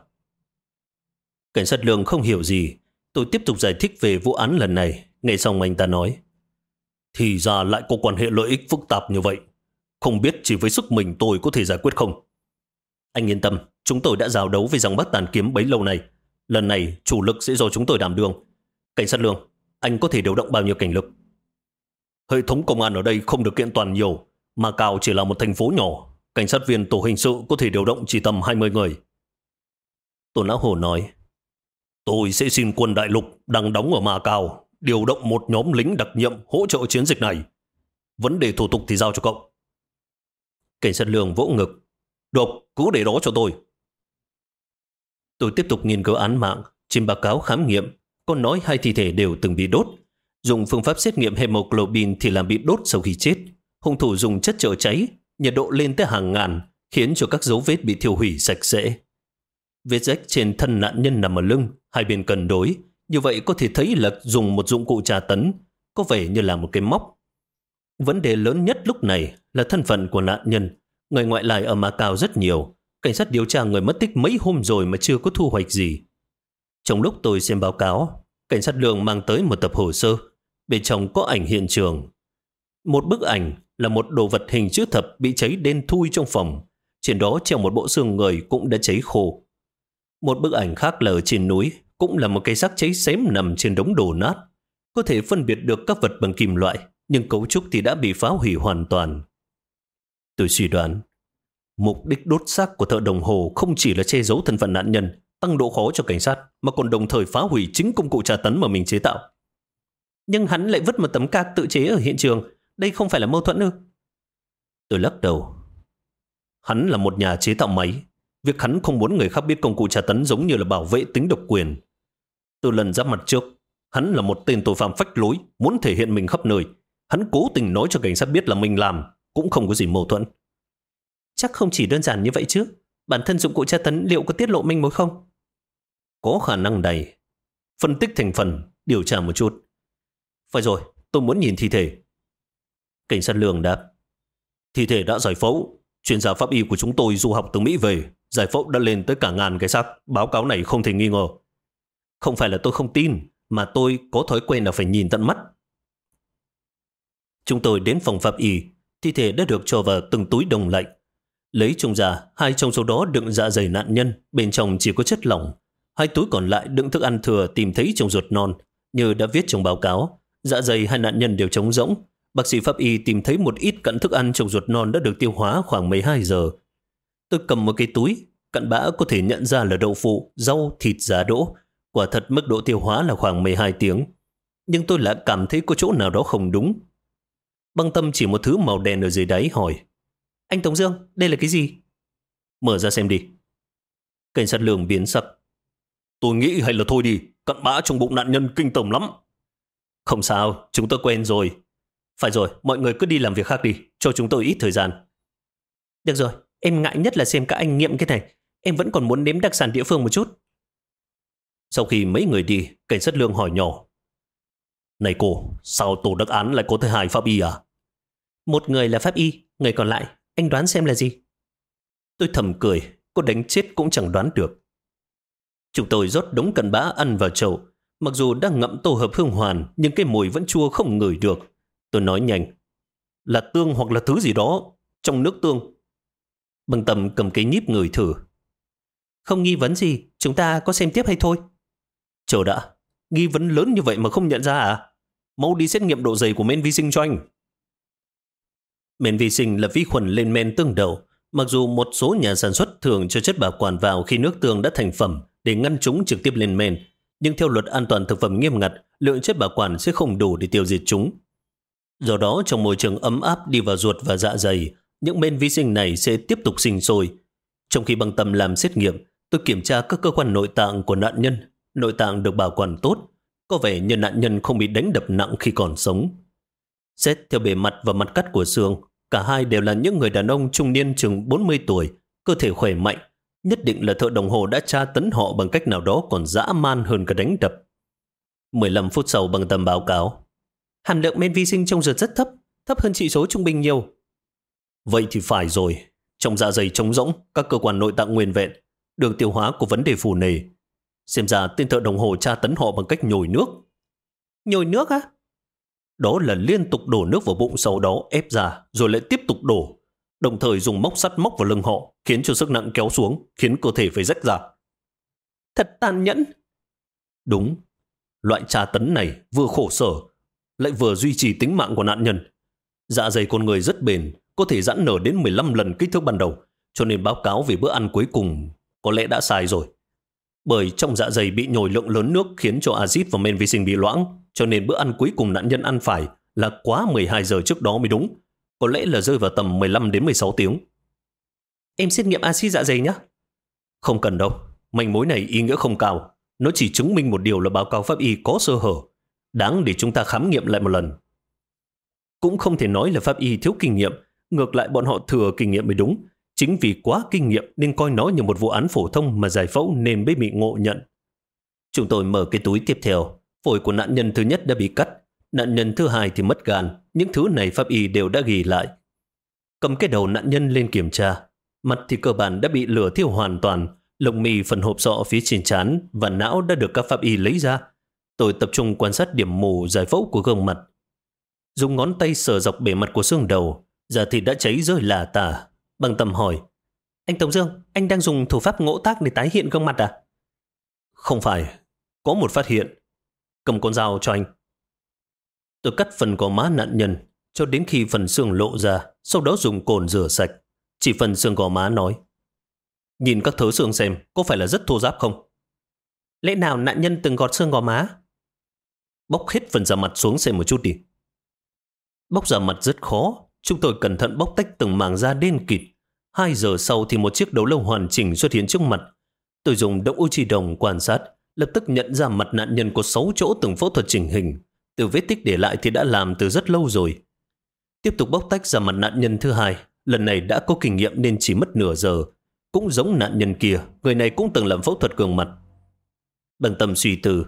Cảnh sát Lương không hiểu gì. Tôi tiếp tục giải thích về vụ án lần này. Nghe xong anh ta nói, thì ra lại có quan hệ lợi ích phức tạp như vậy. Không biết chỉ với sức mình tôi có thể giải quyết không? Anh yên tâm, chúng tôi đã giao đấu với Giang Bắc Tàn Kiếm bấy lâu nay. Lần này chủ lực sẽ do chúng tôi đảm đương. Cảnh sát Lương, anh có thể điều động bao nhiêu cảnh lực? Hệ thống công an ở đây không được kiện toàn nhiều. Macau chỉ là một thành phố nhỏ. Cảnh sát viên tổ hình sự có thể điều động chỉ tầm 20 người. Tôn Lão Hồ nói, tôi sẽ xin quân đại lục đang đóng ở Macau điều động một nhóm lính đặc nhiệm hỗ trợ chiến dịch này. Vấn đề thủ tục thì giao cho cậu. Cảnh sát Lương vỗ ngực. Được, cứ để đó cho tôi. Tôi tiếp tục nghiên cứu án mạng. Trên báo cáo khám nghiệm, có nói 2 thi thể đều từng bị đốt. Dùng phương pháp xét nghiệm hemoglobin thì làm bị đốt sau khi chết. Hung thủ dùng chất chữa cháy, nhiệt độ lên tới hàng ngàn, khiến cho các dấu vết bị thiêu hủy sạch sẽ. Vết rách trên thân nạn nhân nằm ở lưng, 2 bên cân đối. Như vậy có thể thấy là dùng một dụng cụ tra tấn, có vẻ như là một cái móc. Vấn đề lớn nhất lúc này là thân phận của nạn nhân. Người ngoại lai ở Macau rất nhiều. Cảnh sát điều tra người mất tích mấy hôm rồi mà chưa có thu hoạch gì. Trong lúc tôi xem báo cáo, cảnh sát Lương mang tới một tập hồ sơ. Bên trong có ảnh hiện trường. Một bức ảnh là một đồ vật hình chữ thập bị cháy đen thui trong phòng. Trên đó treo một bộ xương người cũng đã cháy khô. Một bức ảnh khác là ở trên núi, cũng là một cái xác cháy xém nằm trên đống đổ nát. Có thể phân biệt được các vật bằng kim loại, nhưng cấu trúc thì đã bị phá hủy hoàn toàn. Tôi suy đoán, mục đích đốt xác của thợ đồng hồ không chỉ là che giấu thân phận nạn nhân, tăng độ khó cho cảnh sát, mà còn đồng thời phá hủy chính công cụ tra tấn mà mình chế tạo. Nhưng hắn lại vứt một tấm cạc tự chế ở hiện trường, đây không phải là mâu thuẫn ư? Tôi lắc đầu. Hắn là một nhà chế tạo máy. Việc hắn không muốn người khác biết công cụ tra tấn giống như là bảo vệ tính độc quyền. Từ lần giáp mặt trước, hắn là một tên tội phạm phách lối, muốn thể hiện mình khắp nơi. Hắn cố tình nói cho cảnh sát biết là mình làm, cũng không có gì mâu thuẫn. Chắc không chỉ đơn giản như vậy chứ. Bản thân dụng cụ tra tấn liệu có tiết lộ manh mối không? Có khả năng này. Phân tích thành phần, điều tra một chút. Phải rồi, tôi muốn nhìn thi thể. Cảnh sát Lương đáp. Thi thể đã giải phẫu, Chuyên gia pháp y của chúng tôi du học từ Mỹ về, giải phẫu đã lên tới cả ngàn cái xác, báo cáo này không thể nghi ngờ. Không phải là tôi không tin, mà tôi có thói quen là phải nhìn tận mắt. Chúng tôi đến phòng pháp y, thi thể đã được cho vào từng túi đông lạnh. Lấy trông ra, 2 trong số đó đựng dạ dày nạn nhân, bên trong chỉ có chất lỏng. 2 túi còn lại đựng thức ăn thừa tìm thấy trong ruột non, như đã viết trong báo cáo. Dạ dày 2 nạn nhân đều trống rỗng. Bác sĩ pháp y tìm thấy một ít cặn thức ăn trong ruột non đã được tiêu hóa khoảng 12 giờ. Tôi cầm một cái túi, cặn bã có thể nhận ra là đậu phụ, rau, thịt, giá đỗ. Quả thật mức độ tiêu hóa là khoảng 12 tiếng. Nhưng tôi lại cảm thấy có chỗ nào đó không đúng. Băng Tâm chỉ một thứ màu đen ở dưới đáy hỏi: Anh Tống Dương, đây là cái gì? Mở ra xem đi. Cảnh sát Lương biến sắc. Tôi nghĩ hay là thôi đi, cặn bã trong bụng nạn nhân kinh tởm lắm. Không sao, chúng tôi quen rồi. Phải rồi, mọi người cứ đi làm việc khác đi, cho chúng tôi ít thời gian. Được rồi, em ngại nhất là xem các anh nghiệm cái này. Em vẫn còn muốn nếm đặc sản địa phương một chút. Sau khi mấy người đi, cảnh sát Lương hỏi nhỏ: Này cô, sao tổ đặc án lại có tới 2 pháp y à? Một người là pháp y, người còn lại, anh đoán xem là gì? Tôi thầm cười, có đánh chết cũng chẳng đoán được. Chúng tôi rót đống cặn bã ăn vào chậu. Mặc dù đang ngậm tổ hợp hương hoàn, nhưng cái mùi vẫn chua không ngửi được. Tôi nói nhanh: Là tương hoặc là thứ gì đó, trong nước tương. Băng Tâm cầm cái nhíp ngửi thử. Không nghi vấn gì, chúng ta có xem tiếp hay thôi? Chờ đã, nghi vấn lớn như vậy mà không nhận ra à? Mau đi xét nghiệm độ dày của men vi sinh cho anh. Men vi sinh là vi khuẩn lên men tương đậu. Mặc dù một số nhà sản xuất thường cho chất bảo quản vào khi nước tương đã thành phẩm để ngăn chúng trực tiếp lên men, nhưng theo luật an toàn thực phẩm nghiêm ngặt, lượng chất bảo quản sẽ không đủ để tiêu diệt chúng. Do đó, trong môi trường ấm áp đi vào ruột và dạ dày, những men vi sinh này sẽ tiếp tục sinh sôi. Trong khi Băng Tâm làm xét nghiệm, tôi kiểm tra các cơ quan nội tạng của nạn nhân. Nội tạng được bảo quản tốt, có vẻ như nạn nhân không bị đánh đập nặng khi còn sống. Xét theo bề mặt và mặt cắt của xương, cả hai đều là những người đàn ông trung niên chừng 40 tuổi, cơ thể khỏe mạnh. Nhất định là thợ đồng hồ đã tra tấn họ bằng cách nào đó còn dã man hơn cả đánh đập. 15 phút sau, Băng Tâm báo cáo: Hàm lượng men vi sinh trong ruột rất thấp, thấp hơn chỉ số trung bình nhiều. Vậy thì phải rồi. Trong dạ dày trống rỗng, các cơ quan nội tạng nguyên vẹn, đường tiêu hóa có vấn đề phù nề. Xem ra tên thợ đồng hồ tra tấn họ bằng cách nhồi nước. Nhồi nước á? Đó là liên tục đổ nước vào bụng, sau đó ép ra, rồi lại tiếp tục đổ. Đồng thời dùng móc sắt móc vào lưng họ, khiến cho sức nặng kéo xuống, khiến cơ thể phải rách ra. Thật tàn nhẫn. Đúng. Loại tra tấn này vừa khổ sở, lại vừa duy trì tính mạng của nạn nhân. Dạ dày con người rất bền, có thể giãn nở đến 15 lần kích thước ban đầu, cho nên báo cáo về bữa ăn cuối cùng có lẽ đã sai rồi. Bởi trong dạ dày bị nhồi lượng lớn nước khiến cho axit và men vi sinh bị loãng, cho nên bữa ăn cuối cùng nạn nhân ăn phải là quá 12 giờ trước đó mới đúng. Có lẽ là rơi vào tầm 15 đến 16 tiếng. Em xét nghiệm axit dạ dày nhé. Không cần đâu, manh mối này ý nghĩa không cao. Nó chỉ chứng minh một điều là báo cáo pháp y có sơ hở, đáng để chúng ta khám nghiệm lại một lần. Cũng không thể nói là pháp y thiếu kinh nghiệm, ngược lại bọn họ thừa kinh nghiệm mới đúng. Chính vì quá kinh nghiệm nên coi nó như một vụ án phổ thông mà giải phẫu nên mới bị ngộ nhận. Chúng tôi mở cái túi tiếp theo. Phổi của nạn nhân thứ nhất đã bị cắt, nạn nhân thứ hai thì mất gan. Những thứ này pháp y đều đã ghi lại. Cầm cái đầu nạn nhân lên kiểm tra. Mặt thì cơ bản đã bị lửa thiêu hoàn toàn. Lông mi, phần hộp sọ phía trên trán và não đã được các pháp y lấy ra. Tôi tập trung quan sát điểm mù giải phẫu của gương mặt. Dùng ngón tay sờ dọc bề mặt của xương đầu, da thịt đã cháy rơi lả tả. Băng Tâm hỏi: Anh Tống Dương, anh đang dùng thủ pháp ngỗ tác để tái hiện gương mặt à? Không phải, có một phát hiện. Cầm con dao cho anh. Tôi cắt phần gò má nạn nhân cho đến khi phần xương lộ ra, sau đó dùng cồn rửa sạch. Chỉ phần xương gò má nói: Nhìn các thớ xương xem, có phải là rất thô ráp không? Lẽ nào nạn nhân từng gọt xương gò má? Bóc hết phần da mặt xuống xem một chút đi. Bóc da mặt rất khó. Chúng tôi cẩn thận bóc tách từng mảng da đen kịt. 2 giờ sau thì một chiếc đầu lâu hoàn chỉnh xuất hiện trước mặt. Tôi dùng động Uchi đồng quan sát, lập tức nhận ra mặt nạn nhân có 6 chỗ từng phẫu thuật chỉnh hình. Từ vết tích để lại thì đã làm từ rất lâu rồi. Tiếp tục bóc tách ra mặt nạn nhân thứ hai. Lần này đã có kinh nghiệm nên chỉ mất nửa giờ. Cũng giống nạn nhân kia, người này cũng từng làm phẫu thuật gương mặt. Băng Tâm suy tư: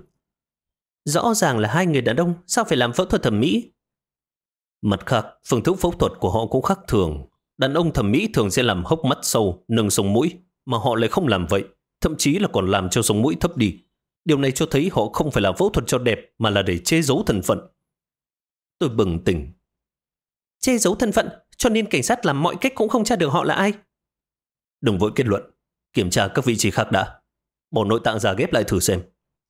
Rõ ràng là 2 người đàn ông, sao phải làm phẫu thuật thẩm mỹ? Mặt khác, phương thức phẫu thuật của họ cũng khác thường. Đàn ông thẩm mỹ thường sẽ làm hốc mắt sâu, nâng sống mũi, mà họ lại không làm vậy, thậm chí là còn làm cho sống mũi thấp đi. Điều này cho thấy họ không phải là phẫu thuật cho đẹp, mà là để che giấu thân phận. Tôi bừng tỉnh. Che giấu thân phận, cho nên cảnh sát làm mọi cách cũng không tra được họ là ai. Đừng vội kết luận, kiểm tra các vị trí khác đã. Bộ nội tạng ra ghép lại thử xem.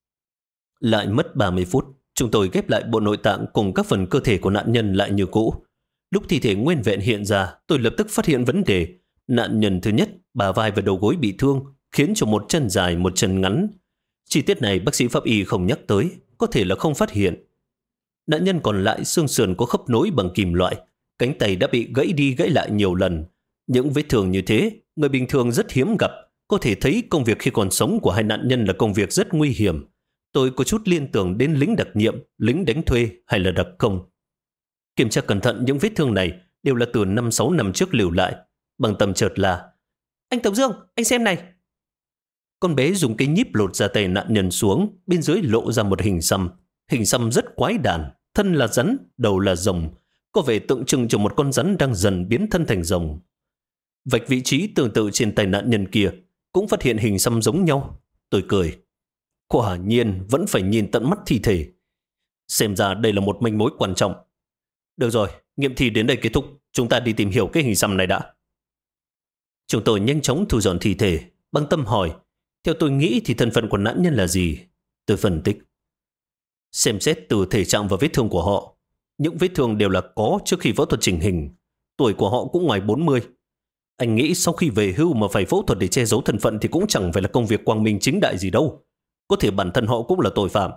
Lại mất 30 phút, chúng tôi ghép lại bộ nội tạng cùng các phần cơ thể của nạn nhân lại như cũ. Lúc thi thể nguyên vẹn hiện ra, tôi lập tức phát hiện vấn đề. Nạn nhân thứ nhất, bả vai và đầu gối bị thương, khiến cho một chân dài một chân ngắn. Chi tiết này bác sĩ pháp y không nhắc tới, có thể là không phát hiện. Nạn nhân còn lại xương sườn có khớp nối bằng kim loại, cánh tay đã bị gãy đi gãy lại nhiều lần. Những vết thương như thế, người bình thường rất hiếm gặp. Có thể thấy công việc khi còn sống của hai nạn nhân là công việc rất nguy hiểm. Tôi có chút liên tưởng đến lính đặc nhiệm, lính đánh thuê hay là đặc công. Kiểm tra cẩn thận những vết thương này đều là từ 5-6 năm trước lưu lại. Bằng tầm chợt là: anh Tống Dương, anh xem này. Con bé dùng cái nhíp lột da tay nạn nhân xuống, bên dưới lộ ra một hình xăm. Hình xăm rất quái đản, thân là rắn, đầu là rồng, có vẻ tượng trưng cho một con rắn đang dần biến thân thành rồng. Vạch vị trí tương tự trên tay nạn nhân kia, cũng phát hiện hình xăm giống nhau. Tôi cười. Quả nhiên vẫn phải nhìn tận mắt thi thể. Xem ra đây là một manh mối quan trọng. Được rồi, nghiệm thi đến đây kết thúc, chúng ta đi tìm hiểu cái hình xăm này đã. Chúng tôi nhanh chóng thu dọn thi thể, băng tâm hỏi: theo tôi nghĩ thì thân phận của nạn nhân là gì? Tôi phân tích. Xem xét từ thể trạng và vết thương của họ, những vết thương đều là có trước khi phẫu thuật chỉnh hình. Tuổi của họ cũng ngoài 40. Anh nghĩ sau khi về hưu mà phải phẫu thuật để che giấu thân phận thì cũng chẳng phải là công việc quang minh chính đại gì đâu. Có thể bản thân họ cũng là tội phạm.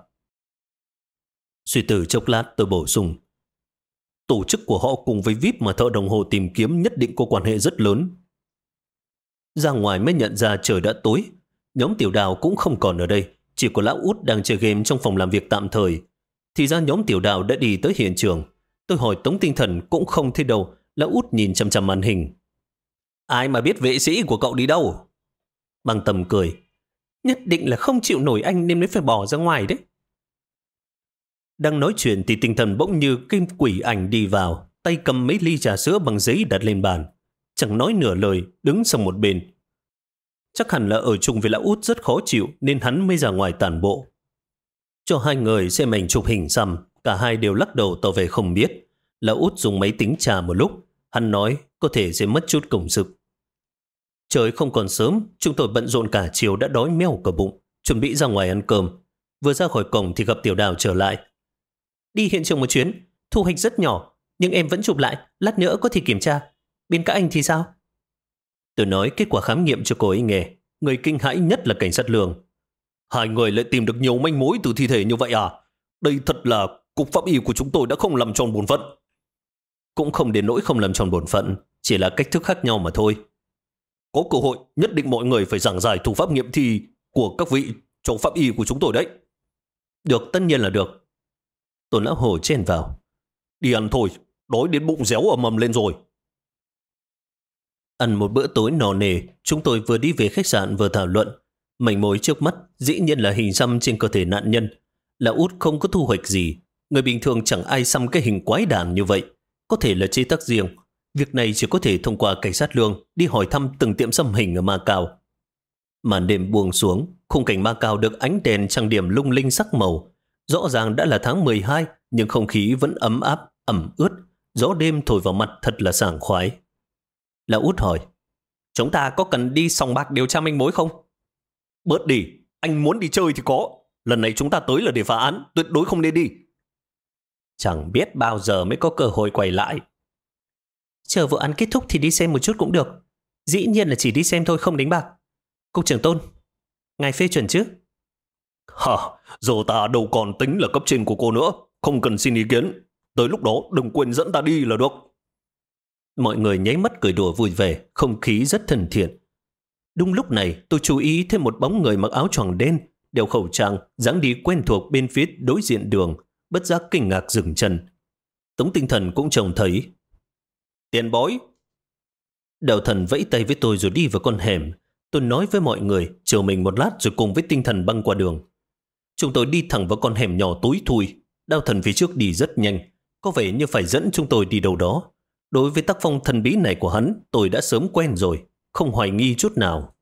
Suy tư chốc lát tôi bổ sung: tổ chức của họ cùng với VIP mà thợ đồng hồ tìm kiếm nhất định có quan hệ rất lớn. Ra ngoài mới nhận ra trời đã tối. Nhóm Tiểu Đào cũng không còn ở đây, chỉ có lão Út đang chơi game trong phòng làm việc tạm thời. Thì ra nhóm Tiểu Đào đã đi tới hiện trường. Tôi hỏi Tống Tinh Thần cũng không thấy đâu. Lão Út nhìn chằm chằm màn hình. Ai mà biết vệ sĩ của cậu đi đâu? Băng Tầm cười. Nhất định là không chịu nổi anh nên mới phải bỏ ra ngoài đấy. Đang nói chuyện thì Tinh Thần bỗng như kim quỷ ảnh đi vào, tay cầm mấy ly trà sữa bằng giấy đặt lên bàn. Chẳng nói nửa lời, đứng sang một bên. Chắc hẳn là ở chung với lão Út rất khó chịu nên hắn mới ra ngoài tản bộ. Cho hai người xem ảnh chụp hình xăm, cả hai đều lắc đầu tỏ vẻ không biết. Lão Út dùng máy tính tra một lúc, hắn nói có thể sẽ mất chút công sức. Trời không còn sớm, chúng tôi bận rộn cả chiều đã đói meo cả bụng, chuẩn bị ra ngoài ăn cơm. Vừa ra khỏi cổng thì gặp Tiểu Đào trở lại. Đi hiện trường một chuyến, thu hoạch rất nhỏ, nhưng em vẫn chụp lại, lát nữa có thể kiểm tra. Bên các anh thì sao? Tôi nói kết quả khám nghiệm cho cô ấy nghe. Người kinh hãi nhất là cảnh sát Lương. Hai người lại tìm được nhiều manh mối từ thi thể như vậy à? Đây thật là cục pháp y của chúng tôi đã không làm tròn bổn phận. Cũng không đến nỗi không làm tròn bổn phận, chỉ là cách thức khác nhau mà thôi. Có cơ hội nhất định mọi người phải giảng giải thủ pháp nghiệm thi của các vị trong pháp y của chúng tôi đấy. Được, tất nhiên là được. Tôn Lão Hồ chen vào. Đi ăn thôi, đói đến bụng réo ầm ầm lên rồi. Ăn một bữa tối no nề, chúng tôi vừa đi về khách sạn vừa thảo luận. Manh mối trước mắt dĩ nhiên là hình xăm trên cơ thể nạn nhân. Lão Út không có thu hoạch gì. Người bình thường chẳng ai xăm cái hình quái đản như vậy. Có thể là chế tác riêng. Việc này chỉ có thể thông qua cảnh sát Lương đi hỏi thăm từng tiệm xăm hình ở Macau. Màn đêm buông xuống, khung cảnh Macau được ánh đèn trang điểm lung linh sắc màu. Rõ ràng đã là tháng 12, nhưng không khí vẫn ấm áp, ẩm ướt. Gió đêm thổi vào mặt thật là sảng khoái. Lão Út hỏi: chúng ta có cần đi sòng bạc điều tra manh mối không? Bớt đi, anh muốn đi chơi thì có. Lần này chúng ta tới là để phá án, tuyệt đối không nên đi. Chẳng biết bao giờ mới có cơ hội quay lại. Chờ vụ án kết thúc thì đi xem một chút cũng được. Dĩ nhiên là chỉ đi xem thôi, không đánh bạc. Cục trưởng Tôn, ngài phê chuẩn chứ? Hả, giờ ta đâu còn tính là cấp trên của cô nữa. Không cần xin ý kiến. Tới lúc đó đừng quên dẫn ta đi là được. Mọi người nháy mắt cười đùa vui vẻ, không khí rất thân thiện. Đúng lúc này tôi chú ý thêm một bóng người mặc áo choàng đen, đeo khẩu trang, dáng đi quen thuộc bên phía đối diện đường, bất giác kinh ngạc dừng chân. Tống Tinh Thần cũng trông thấy. Tiền bối. Đạo Thần vẫy tay với tôi rồi đi vào con hẻm. Tôi nói với mọi người chờ mình một lát rồi cùng với Tinh Thần băng qua đường. Chúng tôi đi thẳng vào con hẻm nhỏ tối thui. Đạo Thần phía trước đi rất nhanh, có vẻ như phải dẫn chúng tôi đi đâu đó. Đối với tác phong thần bí này của hắn, tôi đã sớm quen rồi, không hoài nghi chút nào.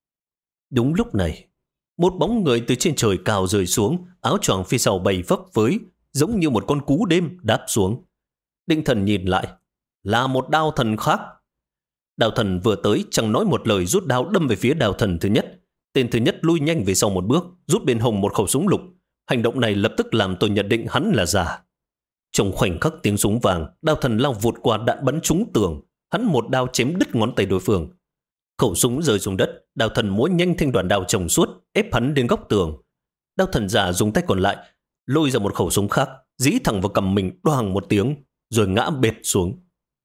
Đúng lúc này, một bóng người từ trên trời cao rơi xuống, áo choàng phía sau bay phấp phới, giống như một con cú đêm đáp xuống. Định Thần nhìn lại, là một đao thần khác. Đao thần vừa tới chẳng nói một lời rút đao đâm về phía đao thần thứ nhất. Tên thứ nhất lui nhanh về sau một bước, rút bên hông một khẩu súng lục. Hành động này lập tức làm tôi nhận định hắn là giả. Trong khoảnh khắc tiếng súng vàng, đao thần lao vụt qua đạn bắn trúng tường. Hắn một đao chém đứt ngón tay đối phương. Khẩu súng rơi xuống đất, đao thần múa nhanh thanh đoàn đao chồng suốt, ép hắn đến góc tường. Đao thần giả dùng tay còn lại, lôi ra một khẩu súng khác, dí thẳng vào cằm mình đoàng một tiếng, rồi ngã bệt xuống.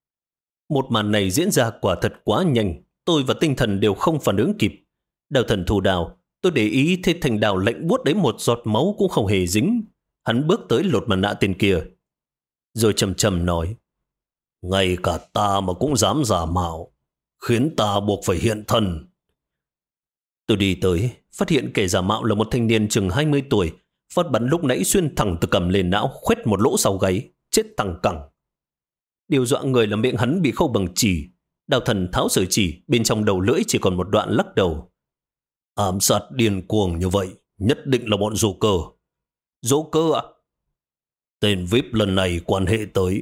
Một màn này diễn ra quả thật quá nhanh, tôi và Tinh Thần đều không phản ứng kịp. Đao thần thu đao, tôi để ý thấy thành đao lạnh buốt đấy một giọt máu cũng không hề dính. Hắn bước tới lột mặt nạ tên kia, rồi trầm trầm nói: ngay cả ta mà cũng dám giả mạo, khiến ta buộc phải hiện thân. Tôi đi tới, phát hiện kẻ giả mạo là một thanh niên chừng 20 tuổi, phát bắn lúc nãy xuyên thẳng từ cằm lên não, khoét một lỗ sau gáy, chết thẳng cẳng. Điều dọa người là miệng hắn bị khâu bằng chỉ. Đao thần tháo sợi chỉ, bên trong đầu lưỡi chỉ còn một đoạn lắc đầu. Ám sát điên cuồng như vậy, nhất định là bọn Joker. Joker ạ? Tên VIP lần này quan hệ tới.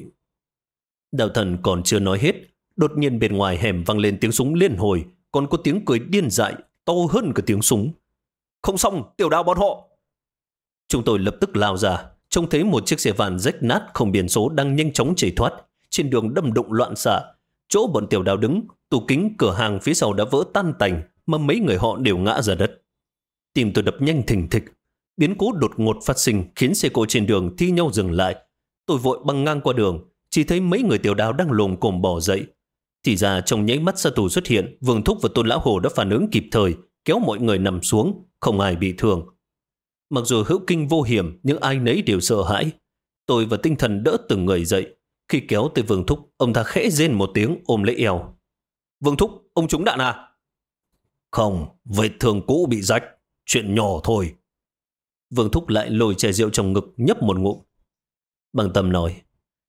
Đao thần còn chưa nói hết, đột nhiên bên ngoài hẻm vang lên tiếng súng liên hồi, còn có tiếng cười điên dại, to hơn cả tiếng súng. Không xong, tiểu đao bọn họ. Chúng tôi lập tức lao ra, trông thấy một chiếc xe van rách nát không biển số đang nhanh chóng chạy thoát. Trên đường đâm đụng loạn xạ, chỗ bọn tiểu đao đứng, tủ kính cửa hàng phía sau đã vỡ tan tành, mà mấy người họ đều ngã ra đất. Tim tôi đập nhanh thình thịch. Biến cố đột ngột phát sinh khiến xe cộ trên đường thi nhau dừng lại. Tôi vội băng ngang qua đường, chỉ thấy mấy người tiểu đao đang lồm cồm bò dậy. Thì ra trong nháy mắt sát thủ xuất hiện, Vương Thúc và Tôn Lão Hồ đã phản ứng kịp thời, kéo mọi người nằm xuống, không ai bị thương. Mặc dù hữu kinh vô hiểm, nhưng ai nấy đều sợ hãi. Tôi và Tinh Thần đỡ từng người dậy. Khi kéo tới Vương Thúc, ông ta khẽ rên một tiếng ôm lấy eo. Vương Thúc, ông trúng đạn à? Không, vết thương cũ bị rách, chuyện nhỏ thôi. Vương Thúc lại lôi chai rượu trong ngực nhấp một ngụm. Bằng Tâm nói: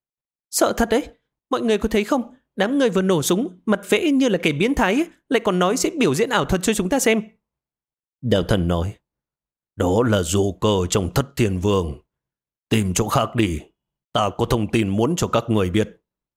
sợ thật đấy, mọi người có thấy không? Đám người vừa nổ súng, mặt vẽ như là kẻ biến thái ấy, lại còn nói sẽ biểu diễn ảo thuật cho chúng ta xem. Đạo Thần nói: đó là Joker trong Thất Thiên Vương. Tìm chỗ khác đi, ta có thông tin muốn cho các người biết.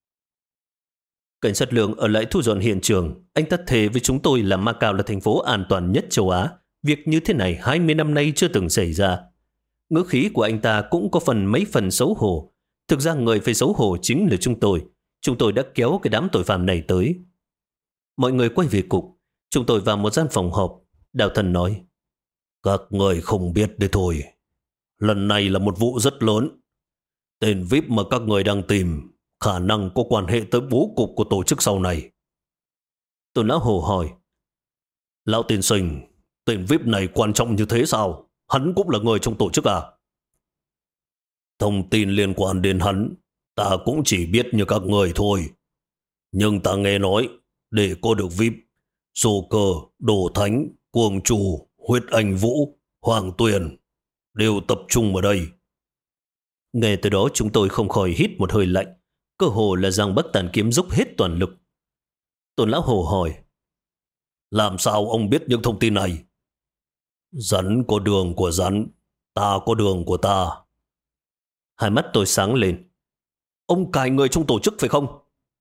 Cảnh sát Lương ở lại thu dọn hiện trường. Anh ta thề với chúng tôi là Macau là thành phố an toàn nhất châu Á. Việc như thế này 20 năm nay chưa từng xảy ra. Ngữ khí của anh ta cũng có mấy phần xấu hổ. Thực ra người phải xấu hổ chính là chúng tôi. Chúng tôi đã kéo cái đám tội phạm này tới. Mọi người quay về cục. Chúng tôi vào một gian phòng họp. Đạo Thần nói: các người không biết đấy thôi. Lần này là một vụ rất lớn. Tên VIP mà các người đang tìm khả năng có quan hệ tới bố cục của tổ chức sau này. Tôn Lão Hồ hỏi: lão tiên sinh, tên VIP này quan trọng như thế sao? Hắn cũng là người trong tổ chức à? Thông tin liên quan đến hắn ta cũng chỉ biết như các người thôi. Nhưng ta nghe nói để có được VIP, Joker, Đồ Thánh, Cuồng Chủ, Huyết Anh Vũ, Hoàng Tuyền đều tập trung ở đây. Nghe từ đó chúng tôi không khỏi hít một hơi lạnh. Cơ hồ là rằng Bắc Tàn Kiếm dốc hết toàn lực. Tôn Lão Hồ hỏi: làm sao ông biết những thông tin này? Rắn có đường của rắn, ta có đường của ta. Hai mắt tôi sáng lên. Ông cài người trong tổ chức phải không?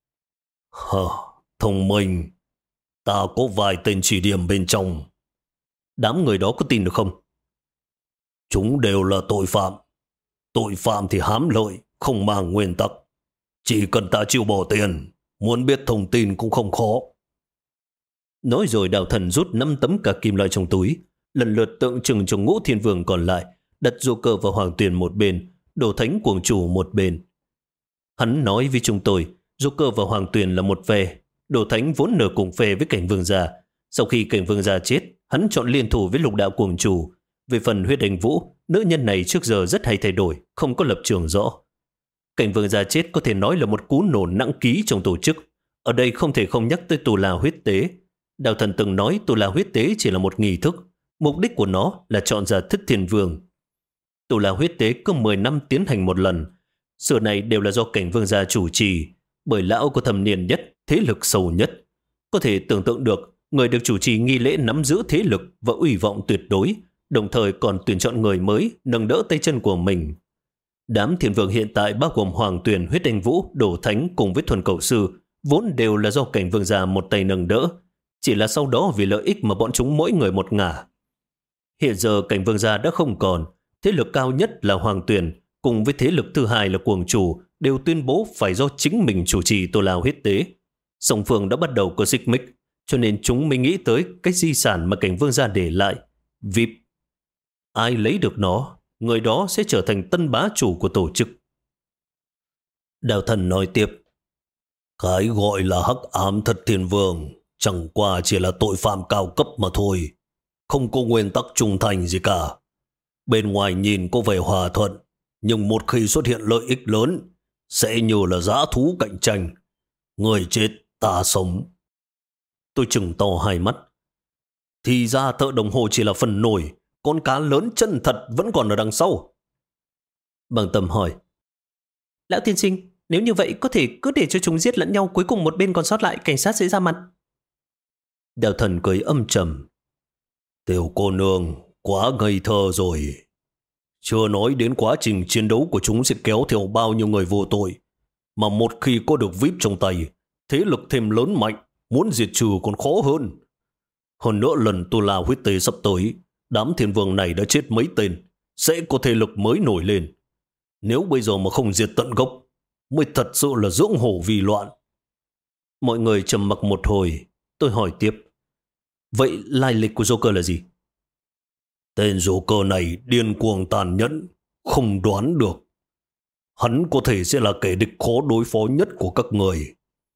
Thông minh. Ta có vài tên chỉ điểm bên trong. Đám người đó có tin được không? Chúng đều là tội phạm. Tội phạm thì hám lợi, không mang nguyên tắc. Chỉ cần ta chịu bỏ tiền, muốn biết thông tin cũng không khó. Nói rồi Đạo Thần rút 5 tấm cả kim loại trong túi, lần lượt tượng trưng cho Ngũ Thiên Vương còn lại, đặt Joker và Hoàng Tuyền một bên, Đồ Thánh Cuồng Chủ một bên. Hắn nói với chúng tôi, Joker và Hoàng Tuyền là một phe, Đồ Thánh vốn nở cùng phe với Cảnh Vương Gia. Sau khi Cảnh Vương Gia chết, hắn chọn liên thủ với Lục Đạo Cuồng Chủ. Về phần Huyết Anh Vũ, nữ nhân này trước giờ rất hay thay đổi, không có lập trường rõ. Cảnh Vương Gia chết có thể nói là một cú nổ nặng ký trong tổ chức. Ở đây không thể không nhắc tới Tù La huyết tế. Đạo Thần từng nói Tù La huyết tế chỉ là một nghi thức, mục đích của nó là chọn ra Thất Thiên Vương. Tù La huyết tế cứ 10 năm tiến hành một lần. Sự này đều là do Cảnh Vương Gia chủ trì. bởi lão có thâm niên nhất, thế lực sâu nhất. Có thể tưởng tượng được, người được chủ trì nghi lễ nắm giữ thế lực và uy vọng tuyệt đối, đồng thời còn tuyển chọn người mới nâng đỡ tay chân của mình. Đám thiên vương hiện tại bao gồm Hoàng Tuyền, Huyết Anh Vũ, Đổ Thánh cùng với Thuần Cầu Sư vốn đều là do cảnh vương gia một tay nâng đỡ, chỉ là sau đó vì lợi ích mà bọn chúng mỗi người một ngả. Hiện giờ cảnh vương gia đã không còn, thế lực cao nhất là Hoàng Tuyền cùng với thế lực thứ hai là Cuồng Chủ đều tuyên bố phải do chính mình chủ trì Tô Lao huyết tế. Song phương đã bắt đầu có xích mích, cho nên chúng mới nghĩ tới cái di sản mà cảnh vương gia để lại, VIP. Ai lấy được nó, người đó sẽ trở thành tân bá chủ của tổ chức. Đạo Thần nói tiếp, cái gọi là hắc ám Thất Thiên Vương chẳng qua chỉ là tội phạm cao cấp mà thôi, không có nguyên tắc trung thành gì cả. Bên ngoài nhìn có vẻ hòa thuận, nhưng một khi xuất hiện lợi ích lớn, sẽ như là dã thú cạnh tranh. Người chết, ta sống. Tôi trừng to hai mắt. Thì ra thợ đồng hồ chỉ là phần nổi, con cá lớn chân thật vẫn còn ở đằng sau. Bằng Tâm hỏi, lão tiên sinh, nếu như vậy có thể cứ để cho chúng giết lẫn nhau, cuối cùng một bên còn sót lại, cảnh sát sẽ ra mặt. Đạo Thần cười âm trầm, Tiểu cô nương quá ngây thơ rồi. Chưa nói đến quá trình chiến đấu của chúng sẽ kéo theo bao nhiêu người vô tội, mà một khi có được VIP trong tay, thế lực thêm lớn mạnh, muốn diệt trừ còn khó hơn. Hơn nữa lần Tô La huyết tế sắp tới, đám thiên vương này đã chết mấy tên, sẽ có thế lực mới nổi lên. Nếu bây giờ mà không diệt tận gốc, mới thật sự là dưỡng hổ vì loạn. Mọi người trầm mặc một hồi, tôi hỏi tiếp, vậy lai lịch của Joker là gì? Tên Joker này điên cuồng tàn nhẫn, không đoán được. Hắn có thể sẽ là kẻ địch khó đối phó nhất của các người.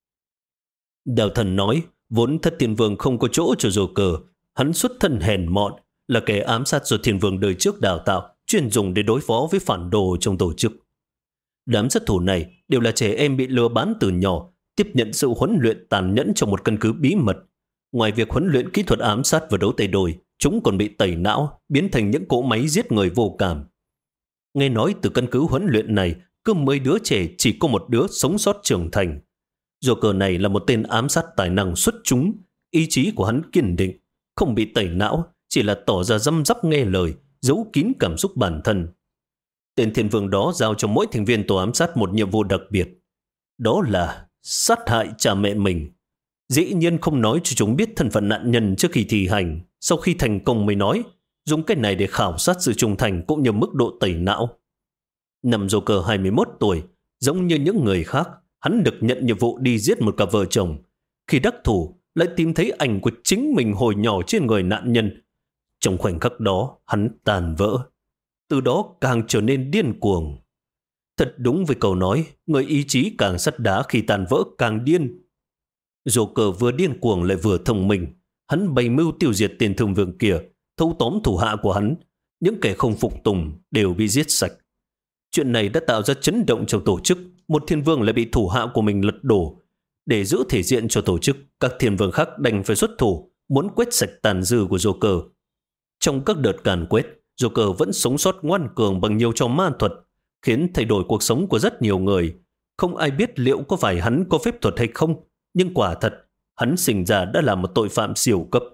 Đạo Thần nói, vốn Thất Thiên Vương không có chỗ cho Joker, hắn xuất thân hèn mọn, là kẻ ám sát do Thiên Vương đời trước đào tạo, chuyên dùng để đối phó với phản đồ trong tổ chức. Đám sát thủ này đều là trẻ em bị lừa bán từ nhỏ, tiếp nhận sự huấn luyện tàn nhẫn trong một căn cứ bí mật. Ngoài việc huấn luyện kỹ thuật ám sát và đấu tay đôi, chúng còn bị tẩy não, biến thành những cỗ máy giết người vô cảm. Nghe nói từ căn cứ huấn luyện này, cứ 10 đứa trẻ chỉ có một đứa sống sót trưởng thành. Joker này là một tên ám sát tài năng xuất chúng, ý chí của hắn kiên định, không bị tẩy não, chỉ là tỏ ra răm rắp nghe lời, giấu kín cảm xúc bản thân. Tên thiên vương đó giao cho mỗi thành viên tổ ám sát một nhiệm vụ đặc biệt. Đó là sát hại cha mẹ mình. Dĩ nhiên không nói cho chúng biết thân phận nạn nhân trước khi thi hành, sau khi thành công mới nói, dùng cái này để khảo sát sự trung thành cũng như mức độ tẩy não. Năm Joker 21 tuổi, giống như những người khác, hắn được nhận nhiệm vụ đi giết một cặp vợ chồng. Khi đắc thủ, lại tìm thấy ảnh của chính mình hồi nhỏ trên người nạn nhân. Trong khoảnh khắc đó, hắn tàn vỡ. Từ đó càng trở nên điên cuồng. Thật đúng với câu nói, người ý chí càng sắt đá khi tàn vỡ càng điên. Joker vừa điên cuồng lại vừa thông minh. Hắn bày mưu tiêu diệt tên thương vương kia, thâu tóm thủ hạ của hắn. Những kẻ không phục tùng đều bị giết sạch. Chuyện này đã tạo ra chấn động trong tổ chức. Một thiên vương lại bị thủ hạ của mình lật đổ. Để giữ thể diện cho tổ chức, các thiên vương khác đành phải xuất thủ, muốn quét sạch tàn dư của Joker. Trong các đợt càn quét, Joker vẫn sống sót ngoan cường bằng nhiều trò ma thuật, khiến thay đổi cuộc sống của rất nhiều người. Không ai biết liệu có phải hắn có phép thuật hay không, nhưng quả thật, hắn sinh ra đã là một tội phạm siêu cấp.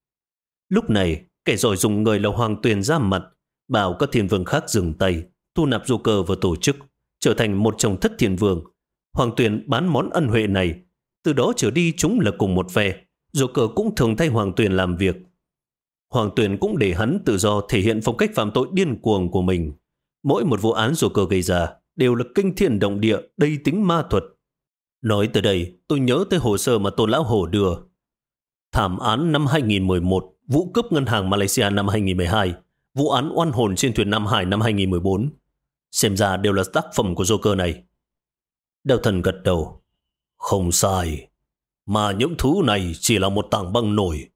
Lúc này, kẻ giỏi dùng người là Hoàng Tuyền ra mặt, bảo các thiên vương khác dừng tay, thu nạp Joker vào tổ chức, trở thành một trong thất thiên vương. Hoàng Tuyền bán món ân huệ này, từ đó trở đi chúng là cùng một phe. Joker cũng thường thay Hoàng Tuyền làm việc. Hoàng Tuyền cũng để hắn tự do thể hiện phong cách phạm tội điên cuồng của mình. Mỗi một vụ án Joker gây ra đều là kinh thiên động địa, đầy tính ma thuật. Nói tới đây, tôi nhớ tới hồ sơ mà Tôn Lão Hổ đưa. Thảm án năm 2011, vụ cướp ngân hàng Malaysia năm 2012, vụ án oan hồn trên thuyền Nam Hải năm 2014. Xem ra đều là tác phẩm của Joker này. Đạo Thần gật đầu. Không sai, mà những thứ này chỉ là một tảng băng nổi.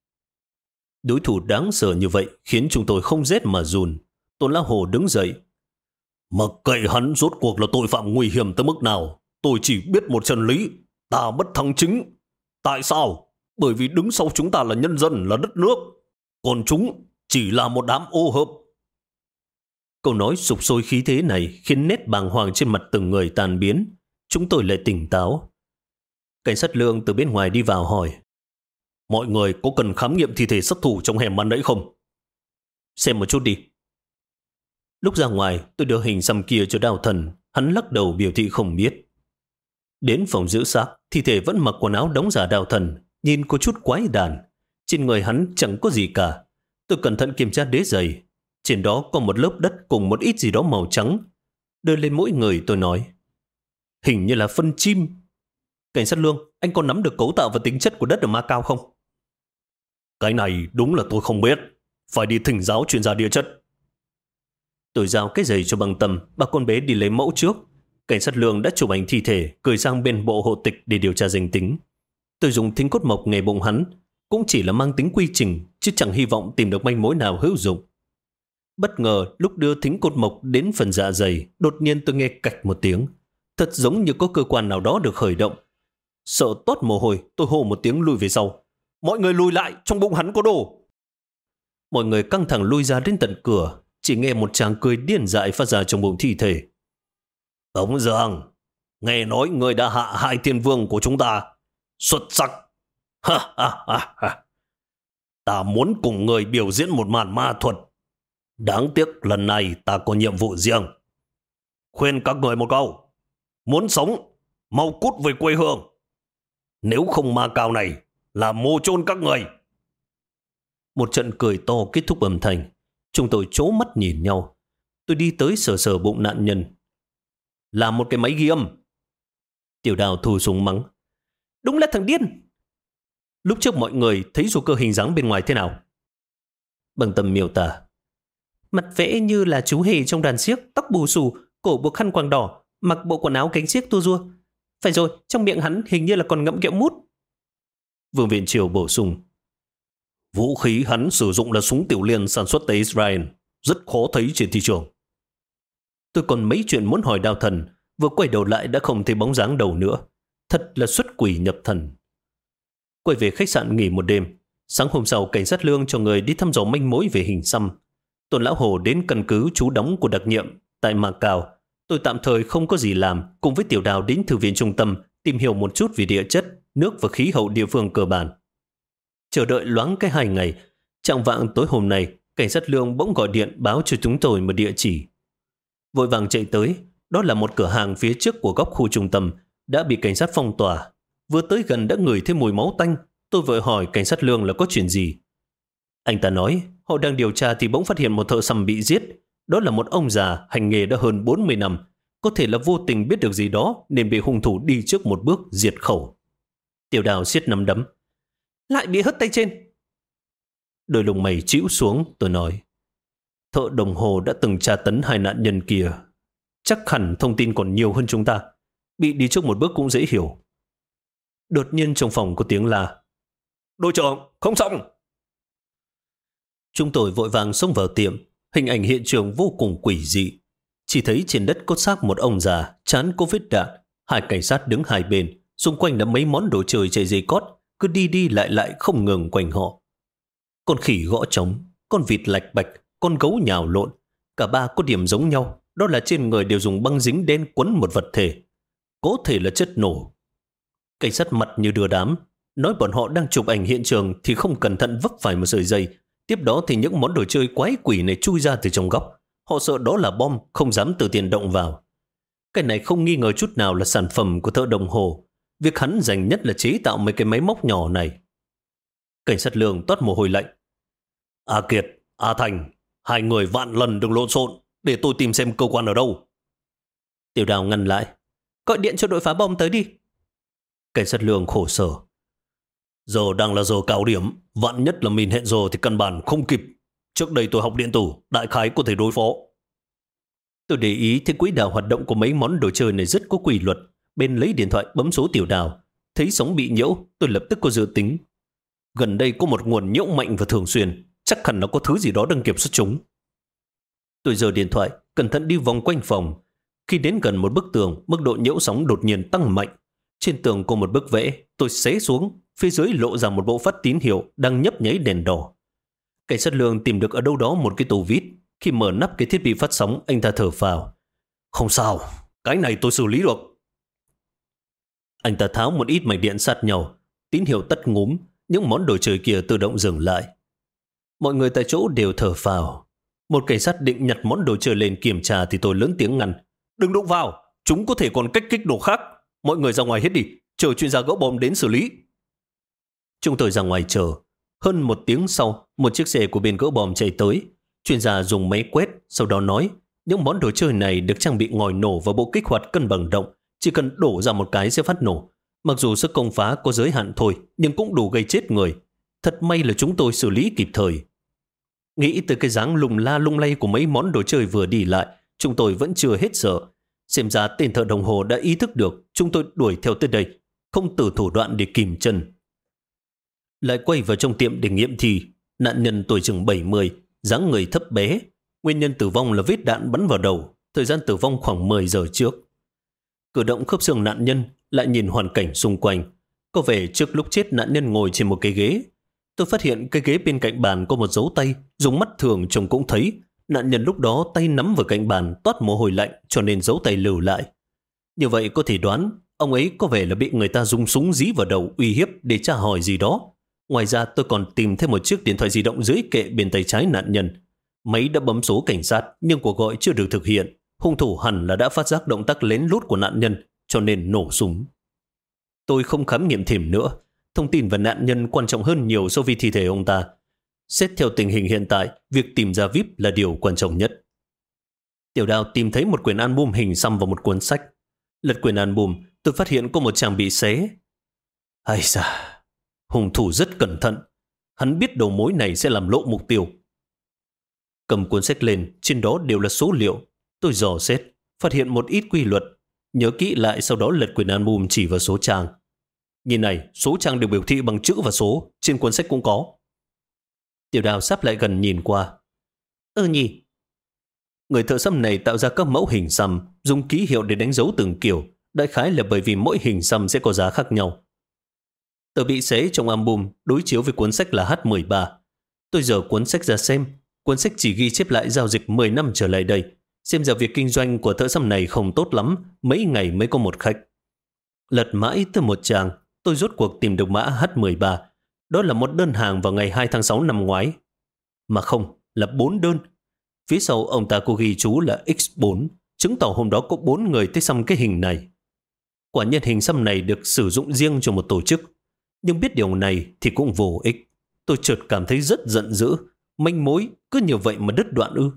Đối thủ đáng sợ như vậy khiến chúng tôi không rét mà run. Tôn Lão Hổ đứng dậy. Mặc kệ hắn rốt cuộc là tội phạm nguy hiểm tới mức nào, tôi chỉ biết một chân lý, ta bất thắng chính. Tại sao? Bởi vì đứng sau chúng ta là nhân dân, là đất nước. Còn chúng chỉ là một đám ô hợp. Câu nói sục sôi khí thế này khiến nét bàng hoàng trên mặt từng người tan biến. chúng tôi lại tỉnh táo. Cảnh sát Lương từ bên ngoài đi vào hỏi, mọi người có cần khám nghiệm thi thể sát thủ trong hẻm ban nãy không? Xem một chút đi. Lúc ra ngoài, tôi đưa hình xăm kia cho Đào Thần. Hắn lắc đầu biểu thị không biết. Đến phòng giữ xác, thi thể vẫn mặc quần áo đóng giả Đào Thần, nhìn có chút quái đản. Trên người hắn chẳng có gì cả. Tôi cẩn thận kiểm tra đế giày. Trên đó có một lớp đất cùng một ít gì đó màu trắng. Đưa lên mỗi người tôi nói, hình như là phân chim. Cảnh sát Lương, anh có nắm được cấu tạo và tính chất của đất ở Macau không? Cái này đúng là tôi không biết. Phải đi thỉnh giáo chuyên gia địa chất. Tôi giao cái giày cho Bằng Tâm, bà con bé đi lấy mẫu trước. Cảnh sát Lương đã chụp ảnh thi thể, gửi sang bên bộ hộ tịch để điều tra danh tính. Tôi dùng thính cốt mộc nghề bụng hắn, cũng chỉ là mang tính quy trình, chứ chẳng hy vọng tìm được manh mối nào hữu dụng. Bất ngờ lúc đưa thính cốt mộc đến phần dạ dày, đột nhiên tôi nghe cạch một tiếng. Thật giống như có cơ quan nào đó được khởi động. Sợ toát mồ hôi, tôi hô một tiếng lùi về sau. Mọi người lùi lại, trong bụng hắn có đồ. Mọi người căng thẳng lui ra đến tận cửa, chỉ nghe một tràng cười điên dại phát ra trong bụng thi thể. Tống Dương, nghe nói người đã hạ hai thiên vương của chúng ta. Xuất sắc. Ha ha ha ha. Ta muốn cùng người biểu diễn một màn ma thuật. Đáng tiếc lần này ta có nhiệm vụ riêng. Khuyên các người một câu. Muốn sống, mau cút về quê hương. Nếu không ma cao này là mồ chôn các người. Một trận cười to kết thúc âm thanh. Chúng tôi trố mắt nhìn nhau. Tôi đi tới sờ sờ bụng nạn nhân. Là một cái máy ghi âm. Tiểu Đào thù súng mắng. Đúng là thằng điên. Lúc trước mọi người thấy dù cơ hình dáng bên ngoài thế nào? Bằng Tâm miêu tả. Mặt vẽ như là chú hề trong đàn xiếc, tóc bù xù, cổ buộc khăn quàng đỏ, mặc bộ quần áo cánh xiếc tua rua. Phải rồi, trong miệng hắn hình như là còn ngậm kẹo mút. Vương Viện Triều bổ sung. Vũ khí hắn sử dụng là súng tiểu liên sản xuất tại Israel, rất khó thấy trên thị trường. Tôi còn mấy chuyện muốn hỏi Đào Thần, vừa quay đầu lại đã không thấy bóng dáng đầu nữa. Thật là xuất quỷ nhập thần. Quay về khách sạn nghỉ một đêm. Sáng hôm sau, cảnh sát Lương cho người đi thăm dò manh mối về hình xăm. Tôn Lão Hồ đến căn cứ trú đóng của đặc nhiệm tại Macau. Tôi tạm thời không có gì làm, cùng với Tiểu Đào đến thư viện trung tâm tìm hiểu một chút về địa chất, nước và khí hậu địa phương cơ bản. Chờ đợi loáng cái 2 ngày, chạng vạng tối hôm nay, cảnh sát Lương bỗng gọi điện báo cho chúng tôi một địa chỉ. Vội vàng chạy tới, đó là một cửa hàng phía trước của góc khu trung tâm, đã bị cảnh sát phong tỏa. Vừa tới gần đã ngửi thấy mùi máu tanh. Tôi vội hỏi cảnh sát Lương là có chuyện gì. Anh ta nói họ đang điều tra thì bỗng phát hiện một thợ săn bị giết. Đó là một ông già hành nghề đã hơn 40 năm. Có thể là vô tình biết được gì đó nên bị hung thủ đi trước một bước diệt khẩu. Tiểu Đào siết nắm đấm. Lại bị hất tay trên. Đôi lông mày chĩu xuống, tôi nói. Thợ đồng hồ đã từng tra tấn 2 nạn nhân kia. Chắc hẳn thông tin còn nhiều hơn chúng ta. Bị đi trước một bước cũng dễ hiểu. Đột nhiên trong phòng có tiếng là Đội trưởng, không xong. Chúng tôi vội vàng xông vào tiệm. Hình ảnh hiện trường vô cùng quỷ dị. Chỉ thấy trên đất cốt xác một ông già, trán có vết đạn. 2 cảnh sát đứng hai bên. Xung quanh là mấy món đồ chơi chạy dây cót, cứ đi đi lại lại không ngừng quanh họ. Con khỉ gõ trống, con vịt lạch bạch, con gấu nhào lộn. Cả 3 có điểm giống nhau, đó là trên người đều dùng băng dính đen quấn một vật thể. Có thể là chất nổ. Cảnh sát mặt như đưa đám, nói bọn họ đang chụp ảnh hiện trường thì không cẩn thận vấp phải một sợi dây. Tiếp đó thì những món đồ chơi quái quỷ này chui ra từ trong góc. Họ sợ đó là bom, không dám tự tiền động vào. Cái này không nghi ngờ chút nào là sản phẩm của thợ đồng hồ. Việc hắn dành nhất là chế tạo mấy cái máy móc nhỏ này. Cảnh sát Lương toát mồ hôi lạnh. A Kiệt, A Thành, 2 người vạn lần đừng lộn xộn, để tôi tìm xem cơ quan ở đâu. Tiểu Đào ngăn lại. Gọi điện cho đội phá bom tới đi. Cảnh sát Lương khổ sở. Giờ đang là giờ cao điểm, vạn nhất là mình hẹn giờ thì căn bản không kịp. Trước đây tôi học điện tử, đại khái có thể đối phó. Tôi để ý thấy quỹ đạo hoạt động của mấy món đồ chơi này rất có quy luật. Bên lấy điện thoại bấm số Tiểu Đào. Thấy sóng bị nhiễu, tôi lập tức có dự tính. Gần đây có một nguồn nhiễu mạnh và thường xuyên, chắc hẳn nó có thứ gì đó đang kiểm soát chúng. Tôi giơ điện thoại, cẩn thận đi vòng quanh phòng. Khi đến gần một bức tường, mức độ nhiễu sóng đột nhiên tăng mạnh. Trên tường có một bức vẽ, tôi xé xuống, phía dưới lộ ra một bộ phát tín hiệu đang nhấp nháy đèn đỏ. Cảnh sát Lương tìm được ở đâu đó một cái tủ vít. Khi mở nắp cái thiết bị phát sóng, anh ta thở phào. Không sao, cái này tôi xử lý được. Anh ta tháo một ít mạch điện sát nhau, tín hiệu tắt ngúm, những món đồ chơi kia tự động dừng lại. Mọi người tại chỗ đều thở phào. Một cảnh sát định nhặt món đồ chơi lên kiểm tra thì tôi lớn tiếng ngăn. Đừng đụng vào, chúng có thể còn cách kích đồ khác. Mọi người ra ngoài hết đi, chờ chuyên gia gỡ bom đến xử lý. Chúng tôi ra ngoài chờ. Hơn 1 tiếng sau, một chiếc xe của bên gỡ bom chạy tới. Chuyên gia dùng máy quét, sau đó nói những món đồ chơi này được trang bị ngòi nổ và bộ kích hoạt cân bằng động, chỉ cần đổ ra một cái sẽ phát nổ. Mặc dù sức công phá có giới hạn thôi, nhưng cũng đủ gây chết người. Thật may là chúng tôi xử lý kịp thời. Nghĩ từ cái dáng lung la lung lay của mấy món đồ chơi vừa đi lại, chúng tôi vẫn chưa hết sợ. Xem ra tên thợ đồng hồ đã ý thức được chúng tôi đuổi theo tới đây, không từ thủ đoạn để kìm chân. Lại quay vào trong tiệm để nghiệm thì nạn nhân tuổi chừng 70, dáng người thấp bé. Nguyên nhân tử vong là vết đạn bắn vào đầu, thời gian tử vong khoảng 10 giờ trước. Cử động khớp xương nạn nhân, lại nhìn hoàn cảnh xung quanh. Có vẻ trước lúc chết nạn nhân ngồi trên một cái ghế. Tôi phát hiện cái ghế bên cạnh bàn có một dấu tay, dùng mắt thường trông cũng thấy. Nạn nhân lúc đó tay nắm vào cạnh bàn toát mồ hôi lạnh cho nên dấu tay lưu lại. Như vậy có thể đoán ông ấy có vẻ là bị người ta dùng súng dí vào đầu uy hiếp để tra hỏi gì đó. Ngoài ra tôi còn tìm thêm một chiếc điện thoại di động dưới kệ bên tay trái nạn nhân. Máy đã bấm số cảnh sát nhưng cuộc gọi chưa được thực hiện. Hung thủ hẳn là đã phát giác động tác lén lút của nạn nhân cho nên nổ súng. Tôi không khám nghiệm thêm nữa. Thông tin về nạn nhân quan trọng hơn nhiều so với thi thể ông ta. Xét theo tình hình hiện tại, việc tìm ra VIP là điều quan trọng nhất. Tiểu Đào tìm thấy một quyển album hình xăm và một cuốn sách. Lật quyển album, tôi phát hiện có một trang bị xé. Hay da, hung thủ rất cẩn thận. Hắn biết đầu mối này sẽ làm lộ mục tiêu. Cầm cuốn sách lên, trên đó đều là số liệu. Tôi dò xét, phát hiện một ít quy luật. Nhớ kỹ lại, sau đó lật quyển album chỉ vào số trang. Nhìn này, số trang đều biểu thị bằng chữ và số, trên cuốn sách cũng có. Tiểu Đào sắp lại gần nhìn qua. Nhỉ. Người thợ xăm này tạo ra các mẫu hình xăm, dùng ký hiệu để đánh dấu từng kiểu. Đại khái là bởi vì mỗi hình xăm sẽ có giá khác nhau. Tờ bị xé trong album đối chiếu với cuốn sách là H13. Tôi dở cuốn sách ra xem. Cuốn sách chỉ ghi chép lại giao dịch 10 năm trở lại đây. Xem ra việc kinh doanh của thợ xăm này không tốt lắm, mấy ngày mới có một khách. Lật mãi tới một trang, tôi rốt cuộc tìm được mã H13. Đó là một đơn hàng vào ngày 2 tháng 6 năm ngoái. Mà không, là 4 đơn. Phía sau ông ta có ghi chú là X4, chứng tỏ hôm đó có 4 người tới xăm cái hình này. Quả nhiên hình xăm này được sử dụng riêng cho một tổ chức. Nhưng biết điều này thì cũng vô ích. Tôi chợt cảm thấy rất giận dữ. Manh mối cứ như vậy mà đứt đoạn ư?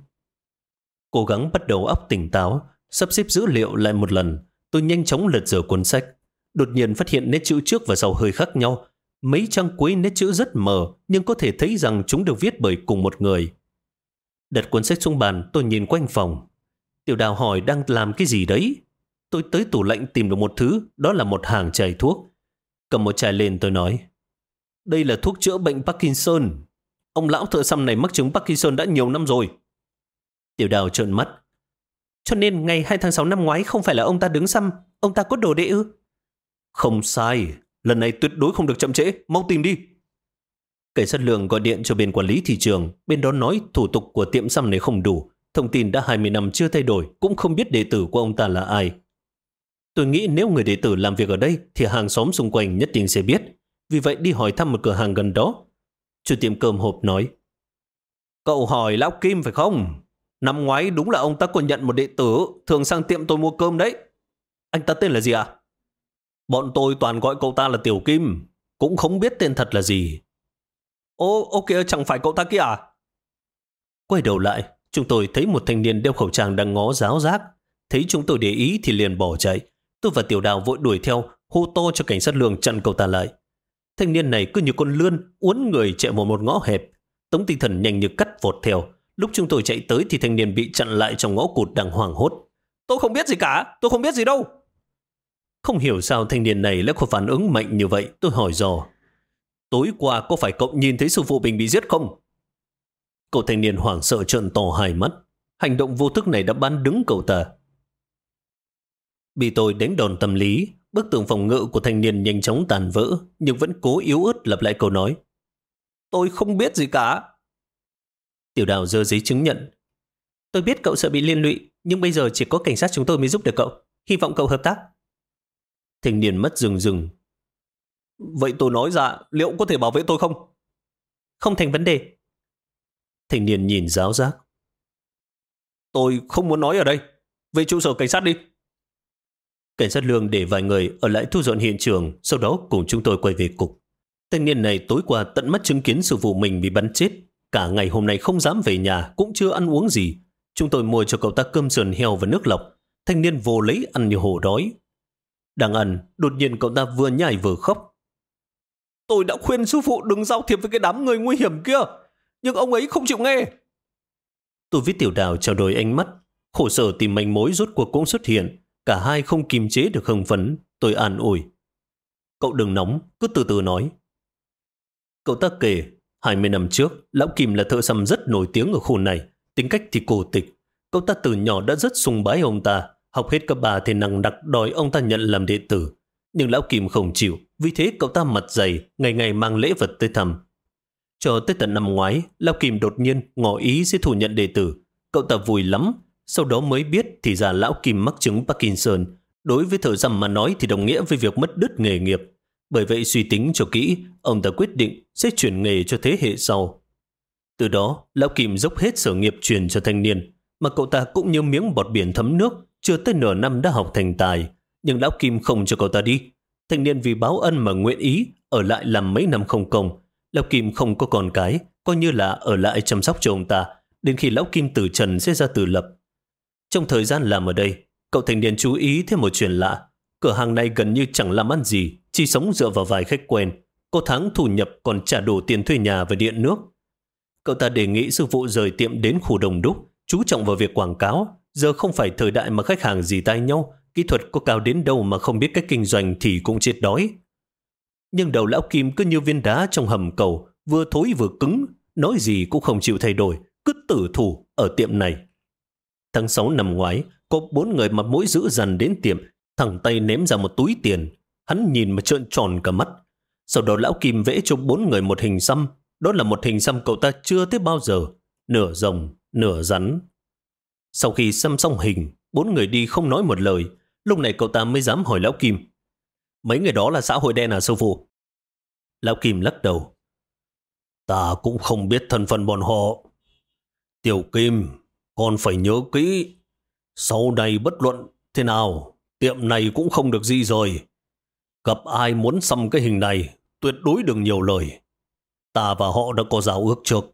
Cố gắng bắt đầu óc tỉnh táo, sắp xếp dữ liệu lại một lần. Tôi nhanh chóng lật dở cuốn sách. Đột nhiên phát hiện nét chữ trước và sau hơi khác nhau. Mấy trang cuối nét chữ rất mờ, nhưng có thể thấy rằng chúng được viết bởi cùng một người. Đặt cuốn sách xuống bàn, tôi nhìn quanh phòng. Tiểu Đào hỏi đang làm cái gì đấy? Tôi tới tủ lạnh tìm được một thứ, đó là một hàng chai thuốc. Cầm một chai lên tôi nói, đây là thuốc chữa bệnh Parkinson. Ông lão thợ xăm này mắc chứng Parkinson đã nhiều năm rồi. Tiểu Đào trợn mắt. Cho nên ngày 2 tháng 6 năm ngoái không phải là ông ta đứng xăm, ông ta có đồ đệ ư? Không sai, lần này tuyệt đối không được chậm trễ, mau tìm đi. Cảnh sát Lượng gọi điện cho bên quản lý thị trường, bên đó nói thủ tục của tiệm xăm này không đủ, thông tin đã 20 năm chưa thay đổi, cũng không biết đệ tử của ông ta là ai. Tôi nghĩ nếu người đệ tử làm việc ở đây thì hàng xóm xung quanh nhất định sẽ biết, vì vậy đi hỏi thăm một cửa hàng gần đó. Chủ tiệm cơm hộp nói, cậu hỏi lão Kim phải không? Năm ngoái đúng là ông ta còn nhận một đệ tử thường sang tiệm tôi mua cơm đấy. Anh ta tên là gì ạ? Bọn tôi toàn gọi cậu ta là Tiểu Kim, cũng không biết tên thật là gì. Ok, chẳng phải cậu ta kia à? Quay đầu lại, chúng tôi thấy một thanh niên đeo khẩu trang đang ngó giáo giác. Thấy chúng tôi để ý thì liền bỏ chạy. Tôi và Tiểu Đào vội đuổi theo, hô to cho cảnh sát Lương chặn cậu ta lại. Thanh niên này cứ như con lươn, uốn người chạy vào một ngõ hẹp. Tống Tinh Thần nhanh như cắt vọt theo. Lúc chúng tôi chạy tới thì thanh niên bị chặn lại trong ngõ cụt đang hoảng hốt. Tôi không biết gì cả, tôi không biết gì đâu. Không hiểu sao thanh niên này lại có phản ứng mạnh như vậy. Tôi hỏi dò, tối qua có phải cậu nhìn thấy sư phụ mình bị giết không? Cậu thanh niên hoảng sợ trợn to hai mắt. Hành động vô thức này đã bán đứng cậu ta. Bị tôi đánh đòn tâm lý, bức tường phòng ngự của thanh niên nhanh chóng tàn vỡ, nhưng vẫn cố yếu ớt lặp lại câu nói. Tôi không biết gì cả. Tiểu Đào giơ giấy chứng nhận. Tôi biết cậu sợ bị liên lụy, nhưng bây giờ chỉ có cảnh sát chúng tôi mới giúp được cậu. Hy vọng cậu hợp tác. Thanh niên mắt rừng rừng. Vậy tôi nói ra, liệu có thể bảo vệ tôi không? Không thành vấn đề. Thanh niên nhìn giáo giác. Tôi không muốn nói ở đây. Về trụ sở cảnh sát đi. Cảnh sát Lương để vài người ở lại thu dọn hiện trường, sau đó cùng chúng tôi quay về cục. Thanh niên này tối qua tận mắt chứng kiến sư phụ mình bị bắn chết. Cả ngày hôm nay không dám về nhà, cũng chưa ăn uống gì. Chúng tôi mua cho cậu ta cơm sườn heo và nước lọc. Thanh niên vô lấy ăn như hổ đói. Đang ăn, đột nhiên cậu ta vừa nhai vừa khóc. Tôi đã khuyên sư phụ đừng giao thiệp với cái đám người nguy hiểm kia, nhưng ông ấy không chịu nghe. Tôi với Tiểu Đào trao đổi ánh mắt. Khổ sở tìm manh mối rốt cuộc cũng xuất hiện. Cả hai không kiềm chế được hưng phấn. Tôi an ủi. Cậu đừng nóng, cứ từ từ nói. Cậu ta kể, 20 năm trước, Lão Kim là thợ săn rất nổi tiếng ở khu này, tính cách thì cổ tịch. Cậu ta từ nhỏ đã rất sùng bái ông ta, học hết cấp 3 thì nằng nặc đòi ông ta nhận làm đệ tử. Nhưng Lão Kim không chịu, vì thế cậu ta mặt dày, ngày ngày mang lễ vật tới thăm. Cho tới tận năm ngoái, Lão Kim đột nhiên ngỏ ý sẽ thu nhận đệ tử. Cậu ta vui lắm, sau đó mới biết thì ra Lão Kim mắc chứng Parkinson. Đối với thợ săn mà nói thì đồng nghĩa với việc mất đứt nghề nghiệp. Bởi vậy suy tính cho kỹ, ông ta quyết định sẽ chuyển nghề cho thế hệ sau. Từ đó, Lão Kim dốc hết sở nghiệp truyền cho thanh niên, mà cậu ta cũng như miếng bọt biển thấm nước, chưa tới nửa năm đã học thành tài. Nhưng Lão Kim không cho cậu ta đi. Thanh niên vì báo ân mà nguyện ý ở lại làm mấy năm không công. Lão Kim không có con cái, coi như là ở lại chăm sóc cho ông ta, đến khi Lão Kim từ trần sẽ ra tự lập. Trong thời gian làm ở đây, cậu thanh niên chú ý thêm một chuyện lạ. Cửa hàng này gần như chẳng làm ăn gì, chỉ sống dựa vào vài khách quen. Có tháng thu nhập còn trả đủ tiền thuê nhà và điện nước. Cậu ta đề nghị sư phụ rời tiệm đến khu Đông Đúc, chú trọng vào việc quảng cáo. Giờ không phải thời đại mà khách hàng dì tai nhau, kỹ thuật có cao đến đâu mà không biết cách kinh doanh thì cũng chết đói. Nhưng đầu Lão Kim cứ như viên đá trong hầm cầu, vừa thối vừa cứng, nói gì cũng không chịu thay đổi, cứ tử thủ ở tiệm này. Tháng 6 năm ngoái, có 4 người mặt mũi dữ dằn đến tiệm, thẳng tay ném ra một túi tiền. Hắn nhìn mà trợn tròn cả mắt. Sau đó Lão Kim vẽ cho 4 người một hình xăm. Đó là một hình xăm cậu ta chưa thấy bao giờ. Nửa rồng, nửa rắn. Sau khi xăm xong hình, 4 người đi không nói một lời. Lúc này cậu ta mới dám hỏi Lão Kim. Mấy người đó là xã hội đen à sư phụ? Lão Kim lắc đầu. Ta cũng không biết thân phận bọn họ. Tiểu Kim, con phải nhớ kỹ. Sau này bất luận thế nào, tiệm này cũng không được di rời. Gặp ai muốn xăm cái hình này, tuyệt đối đừng nhiều lời. Ta và họ đã có giao ước trước.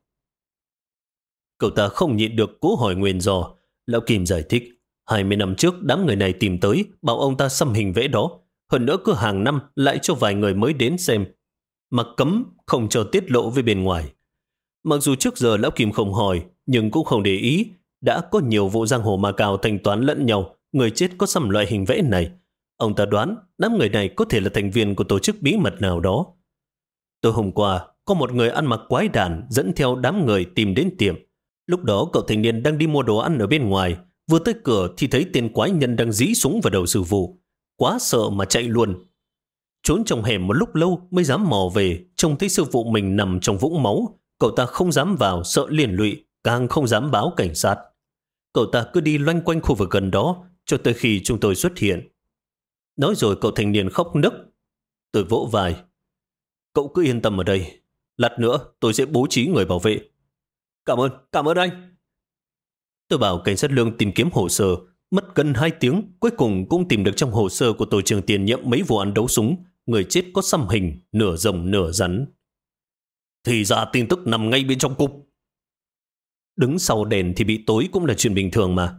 Cậu ta không nhịn được cố hỏi nguyên do. Lão Kim giải thích, 20 năm trước đám người này tìm tới, bảo ông ta xăm hình vẽ đó. Hơn nữa cứ hàng năm lại cho vài người mới đến xem. Mà cấm không cho tiết lộ với bên ngoài. Mặc dù trước giờ Lão Kim không hỏi, nhưng cũng không để ý. Đã có nhiều vụ giang hồ ma cao thanh toán lẫn nhau, người chết có xăm loại hình vẽ này. Ông ta đoán đám người này có thể là thành viên của tổ chức bí mật nào đó. Tối hôm qua, có một người ăn mặc quái đản dẫn theo đám người tìm đến tiệm. Lúc đó cậu thanh niên đang đi mua đồ ăn ở bên ngoài, vừa tới cửa thì thấy tên quái nhân đang dí súng vào đầu sư phụ. Quá sợ mà chạy luôn. Trốn trong hẻm một lúc lâu mới dám mò về, trông thấy sư phụ mình nằm trong vũng máu. Cậu ta không dám vào, sợ liên lụy, càng không dám báo cảnh sát. Cậu ta cứ đi loanh quanh khu vực gần đó cho tới khi chúng tôi xuất hiện. Nói rồi cậu thanh niên khóc nức. Tôi vỗ vai. Cậu cứ yên tâm ở đây. Lát nữa tôi sẽ bố trí người bảo vệ. Cảm ơn anh. Tôi bảo cảnh sát Lương tìm kiếm hồ sơ. Mất gần 2 tiếng, cuối cùng cũng tìm được trong hồ sơ của tổ trưởng tiền nhiệm mấy vụ án đấu súng. Người chết có xăm hình, nửa rồng nửa rắn. Thì ra tin tức nằm ngay bên trong cục. Đứng sau đèn thì bị tối cũng là chuyện bình thường mà.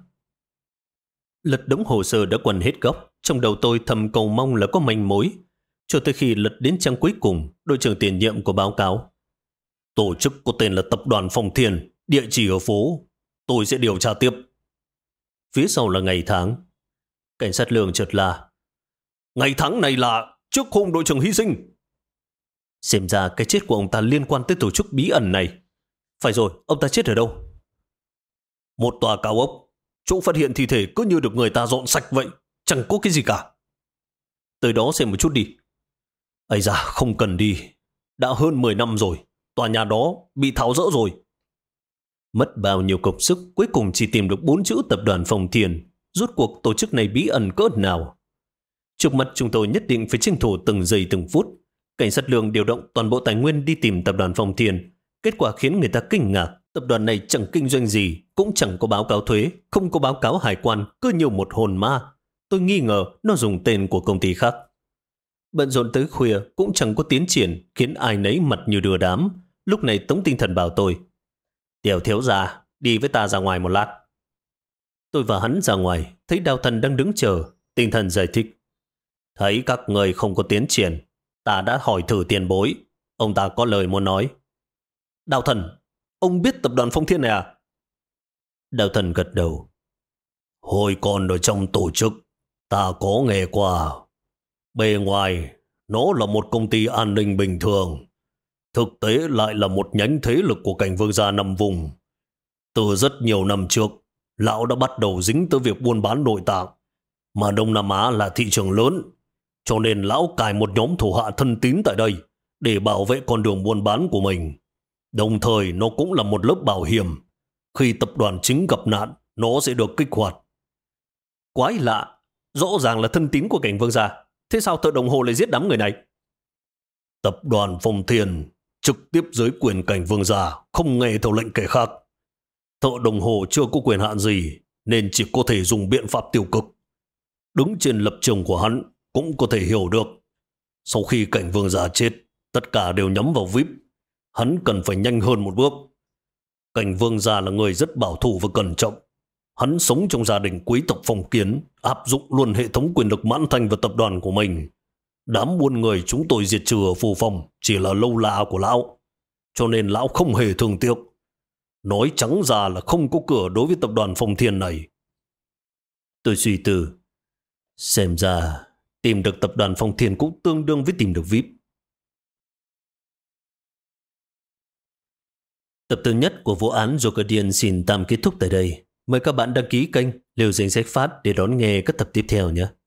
Lật đống hồ sơ đã quần hết góc. Trong đầu tôi thầm cầu mong là có manh mối. Cho tới khi lật đến trang cuối cùng, đội trưởng tiền nhiệm của báo cáo. Tổ chức có tên là Tập đoàn Phong Thiên, địa chỉ ở phố. Tôi sẽ điều tra tiếp. Phía sau là ngày tháng. Cảnh sát Lương chợt là ngày tháng này là trước hôm đội trưởng hy sinh. Xem ra cái chết của ông ta liên quan tới tổ chức bí ẩn này. Phải rồi, ông ta chết ở đâu? Một tòa cao ốc. Chỗ phát hiện thi thể cứ như được người ta dọn sạch vậy. Chẳng có cái gì cả. Tới đó xem một chút đi. Ây da, không cần đi. Đã hơn 10 năm rồi. Tòa nhà đó bị tháo rỡ rồi. Mất bao nhiêu công sức, cuối cùng chỉ tìm được 4 chữ Tập đoàn Phong Thiên. Rốt cuộc tổ chức này bí ẩn cỡ nào? Trước mắt chúng tôi nhất định phải tranh thủ từng giây từng phút. Cảnh sát Lương điều động toàn bộ tài nguyên đi tìm tập đoàn Phong Thiên. Kết quả khiến người ta kinh ngạc. Tập đoàn này chẳng kinh doanh gì, cũng chẳng có báo cáo thuế, không có báo cáo hải quan, cứ như một hồn ma. Tôi nghi ngờ nó dùng tên của công ty khác. Bận rộn tới khuya cũng chẳng có tiến triển, khiến ai nấy mặt như đưa đám. Lúc này Tống Tinh Thần bảo tôi: Tiểu thiếu gia, đi với ta ra ngoài một lát. Tôi và hắn ra ngoài, thấy Đao Thần đang đứng chờ. Tinh Thần giải thích: Thấy các người không có tiến triển, ta đã hỏi thử tiền bối, ông ta có lời muốn nói. Đao Thần, ông biết tập đoàn Phong Thiên này à? Đao Thần gật đầu. Hồi còn ở trong tổ chức, ta có nghe qua. Bề ngoài, nó là một công ty an ninh bình thường. Thực tế lại là một nhánh thế lực của cảnh vương gia năm vùng. Từ rất nhiều năm trước, lão đã bắt đầu dính tới việc buôn bán nội tạng. Mà Đông Nam Á là thị trường lớn, cho nên lão cài một nhóm thủ hạ thân tín tại đây để bảo vệ con đường buôn bán của mình. Đồng thời nó cũng là một lớp bảo hiểm. Khi tập đoàn chính gặp nạn, nó sẽ được kích hoạt. Quái lạ, rõ ràng là thân tín của cảnh vương gia. Thế sao Thợ Đồng Hồ lại giết đám người này? Tập đoàn Phong Thiên trực tiếp dưới quyền cảnh vương gia, không nghe theo lệnh kẻ khác. Thợ Đồng Hồ chưa có quyền hạn gì, nên chỉ có thể dùng biện pháp tiêu cực. Đứng trên lập trường của hắn cũng có thể hiểu được. Sau khi cảnh vương gia chết, tất cả đều nhắm vào VIP. Hắn cần phải nhanh hơn một bước. Cảnh vương gia là người rất bảo thủ và cẩn trọng. Hắn sống trong gia đình quý tộc phong kiến, áp dụng luôn hệ thống quyền lực mãn thành vào tập đoàn của mình. Đám buôn người chúng tôi diệt trừ ở Phù Phong chỉ là lâu la của lão, cho nên lão không hề thương tiếc. Nói trắng ra là không có cửa đối với tập đoàn Phong Thiên này. Tôi suy tư. Xem ra tìm được tập đoàn Phong Thiên cũng tương đương với tìm được VIP. Tập thứ nhất của vụ án Joker xin tạm kết thúc tại đây. Mời các bạn đăng ký kênh Liều Danh Sách Phát để đón nghe các tập tiếp theo nhé.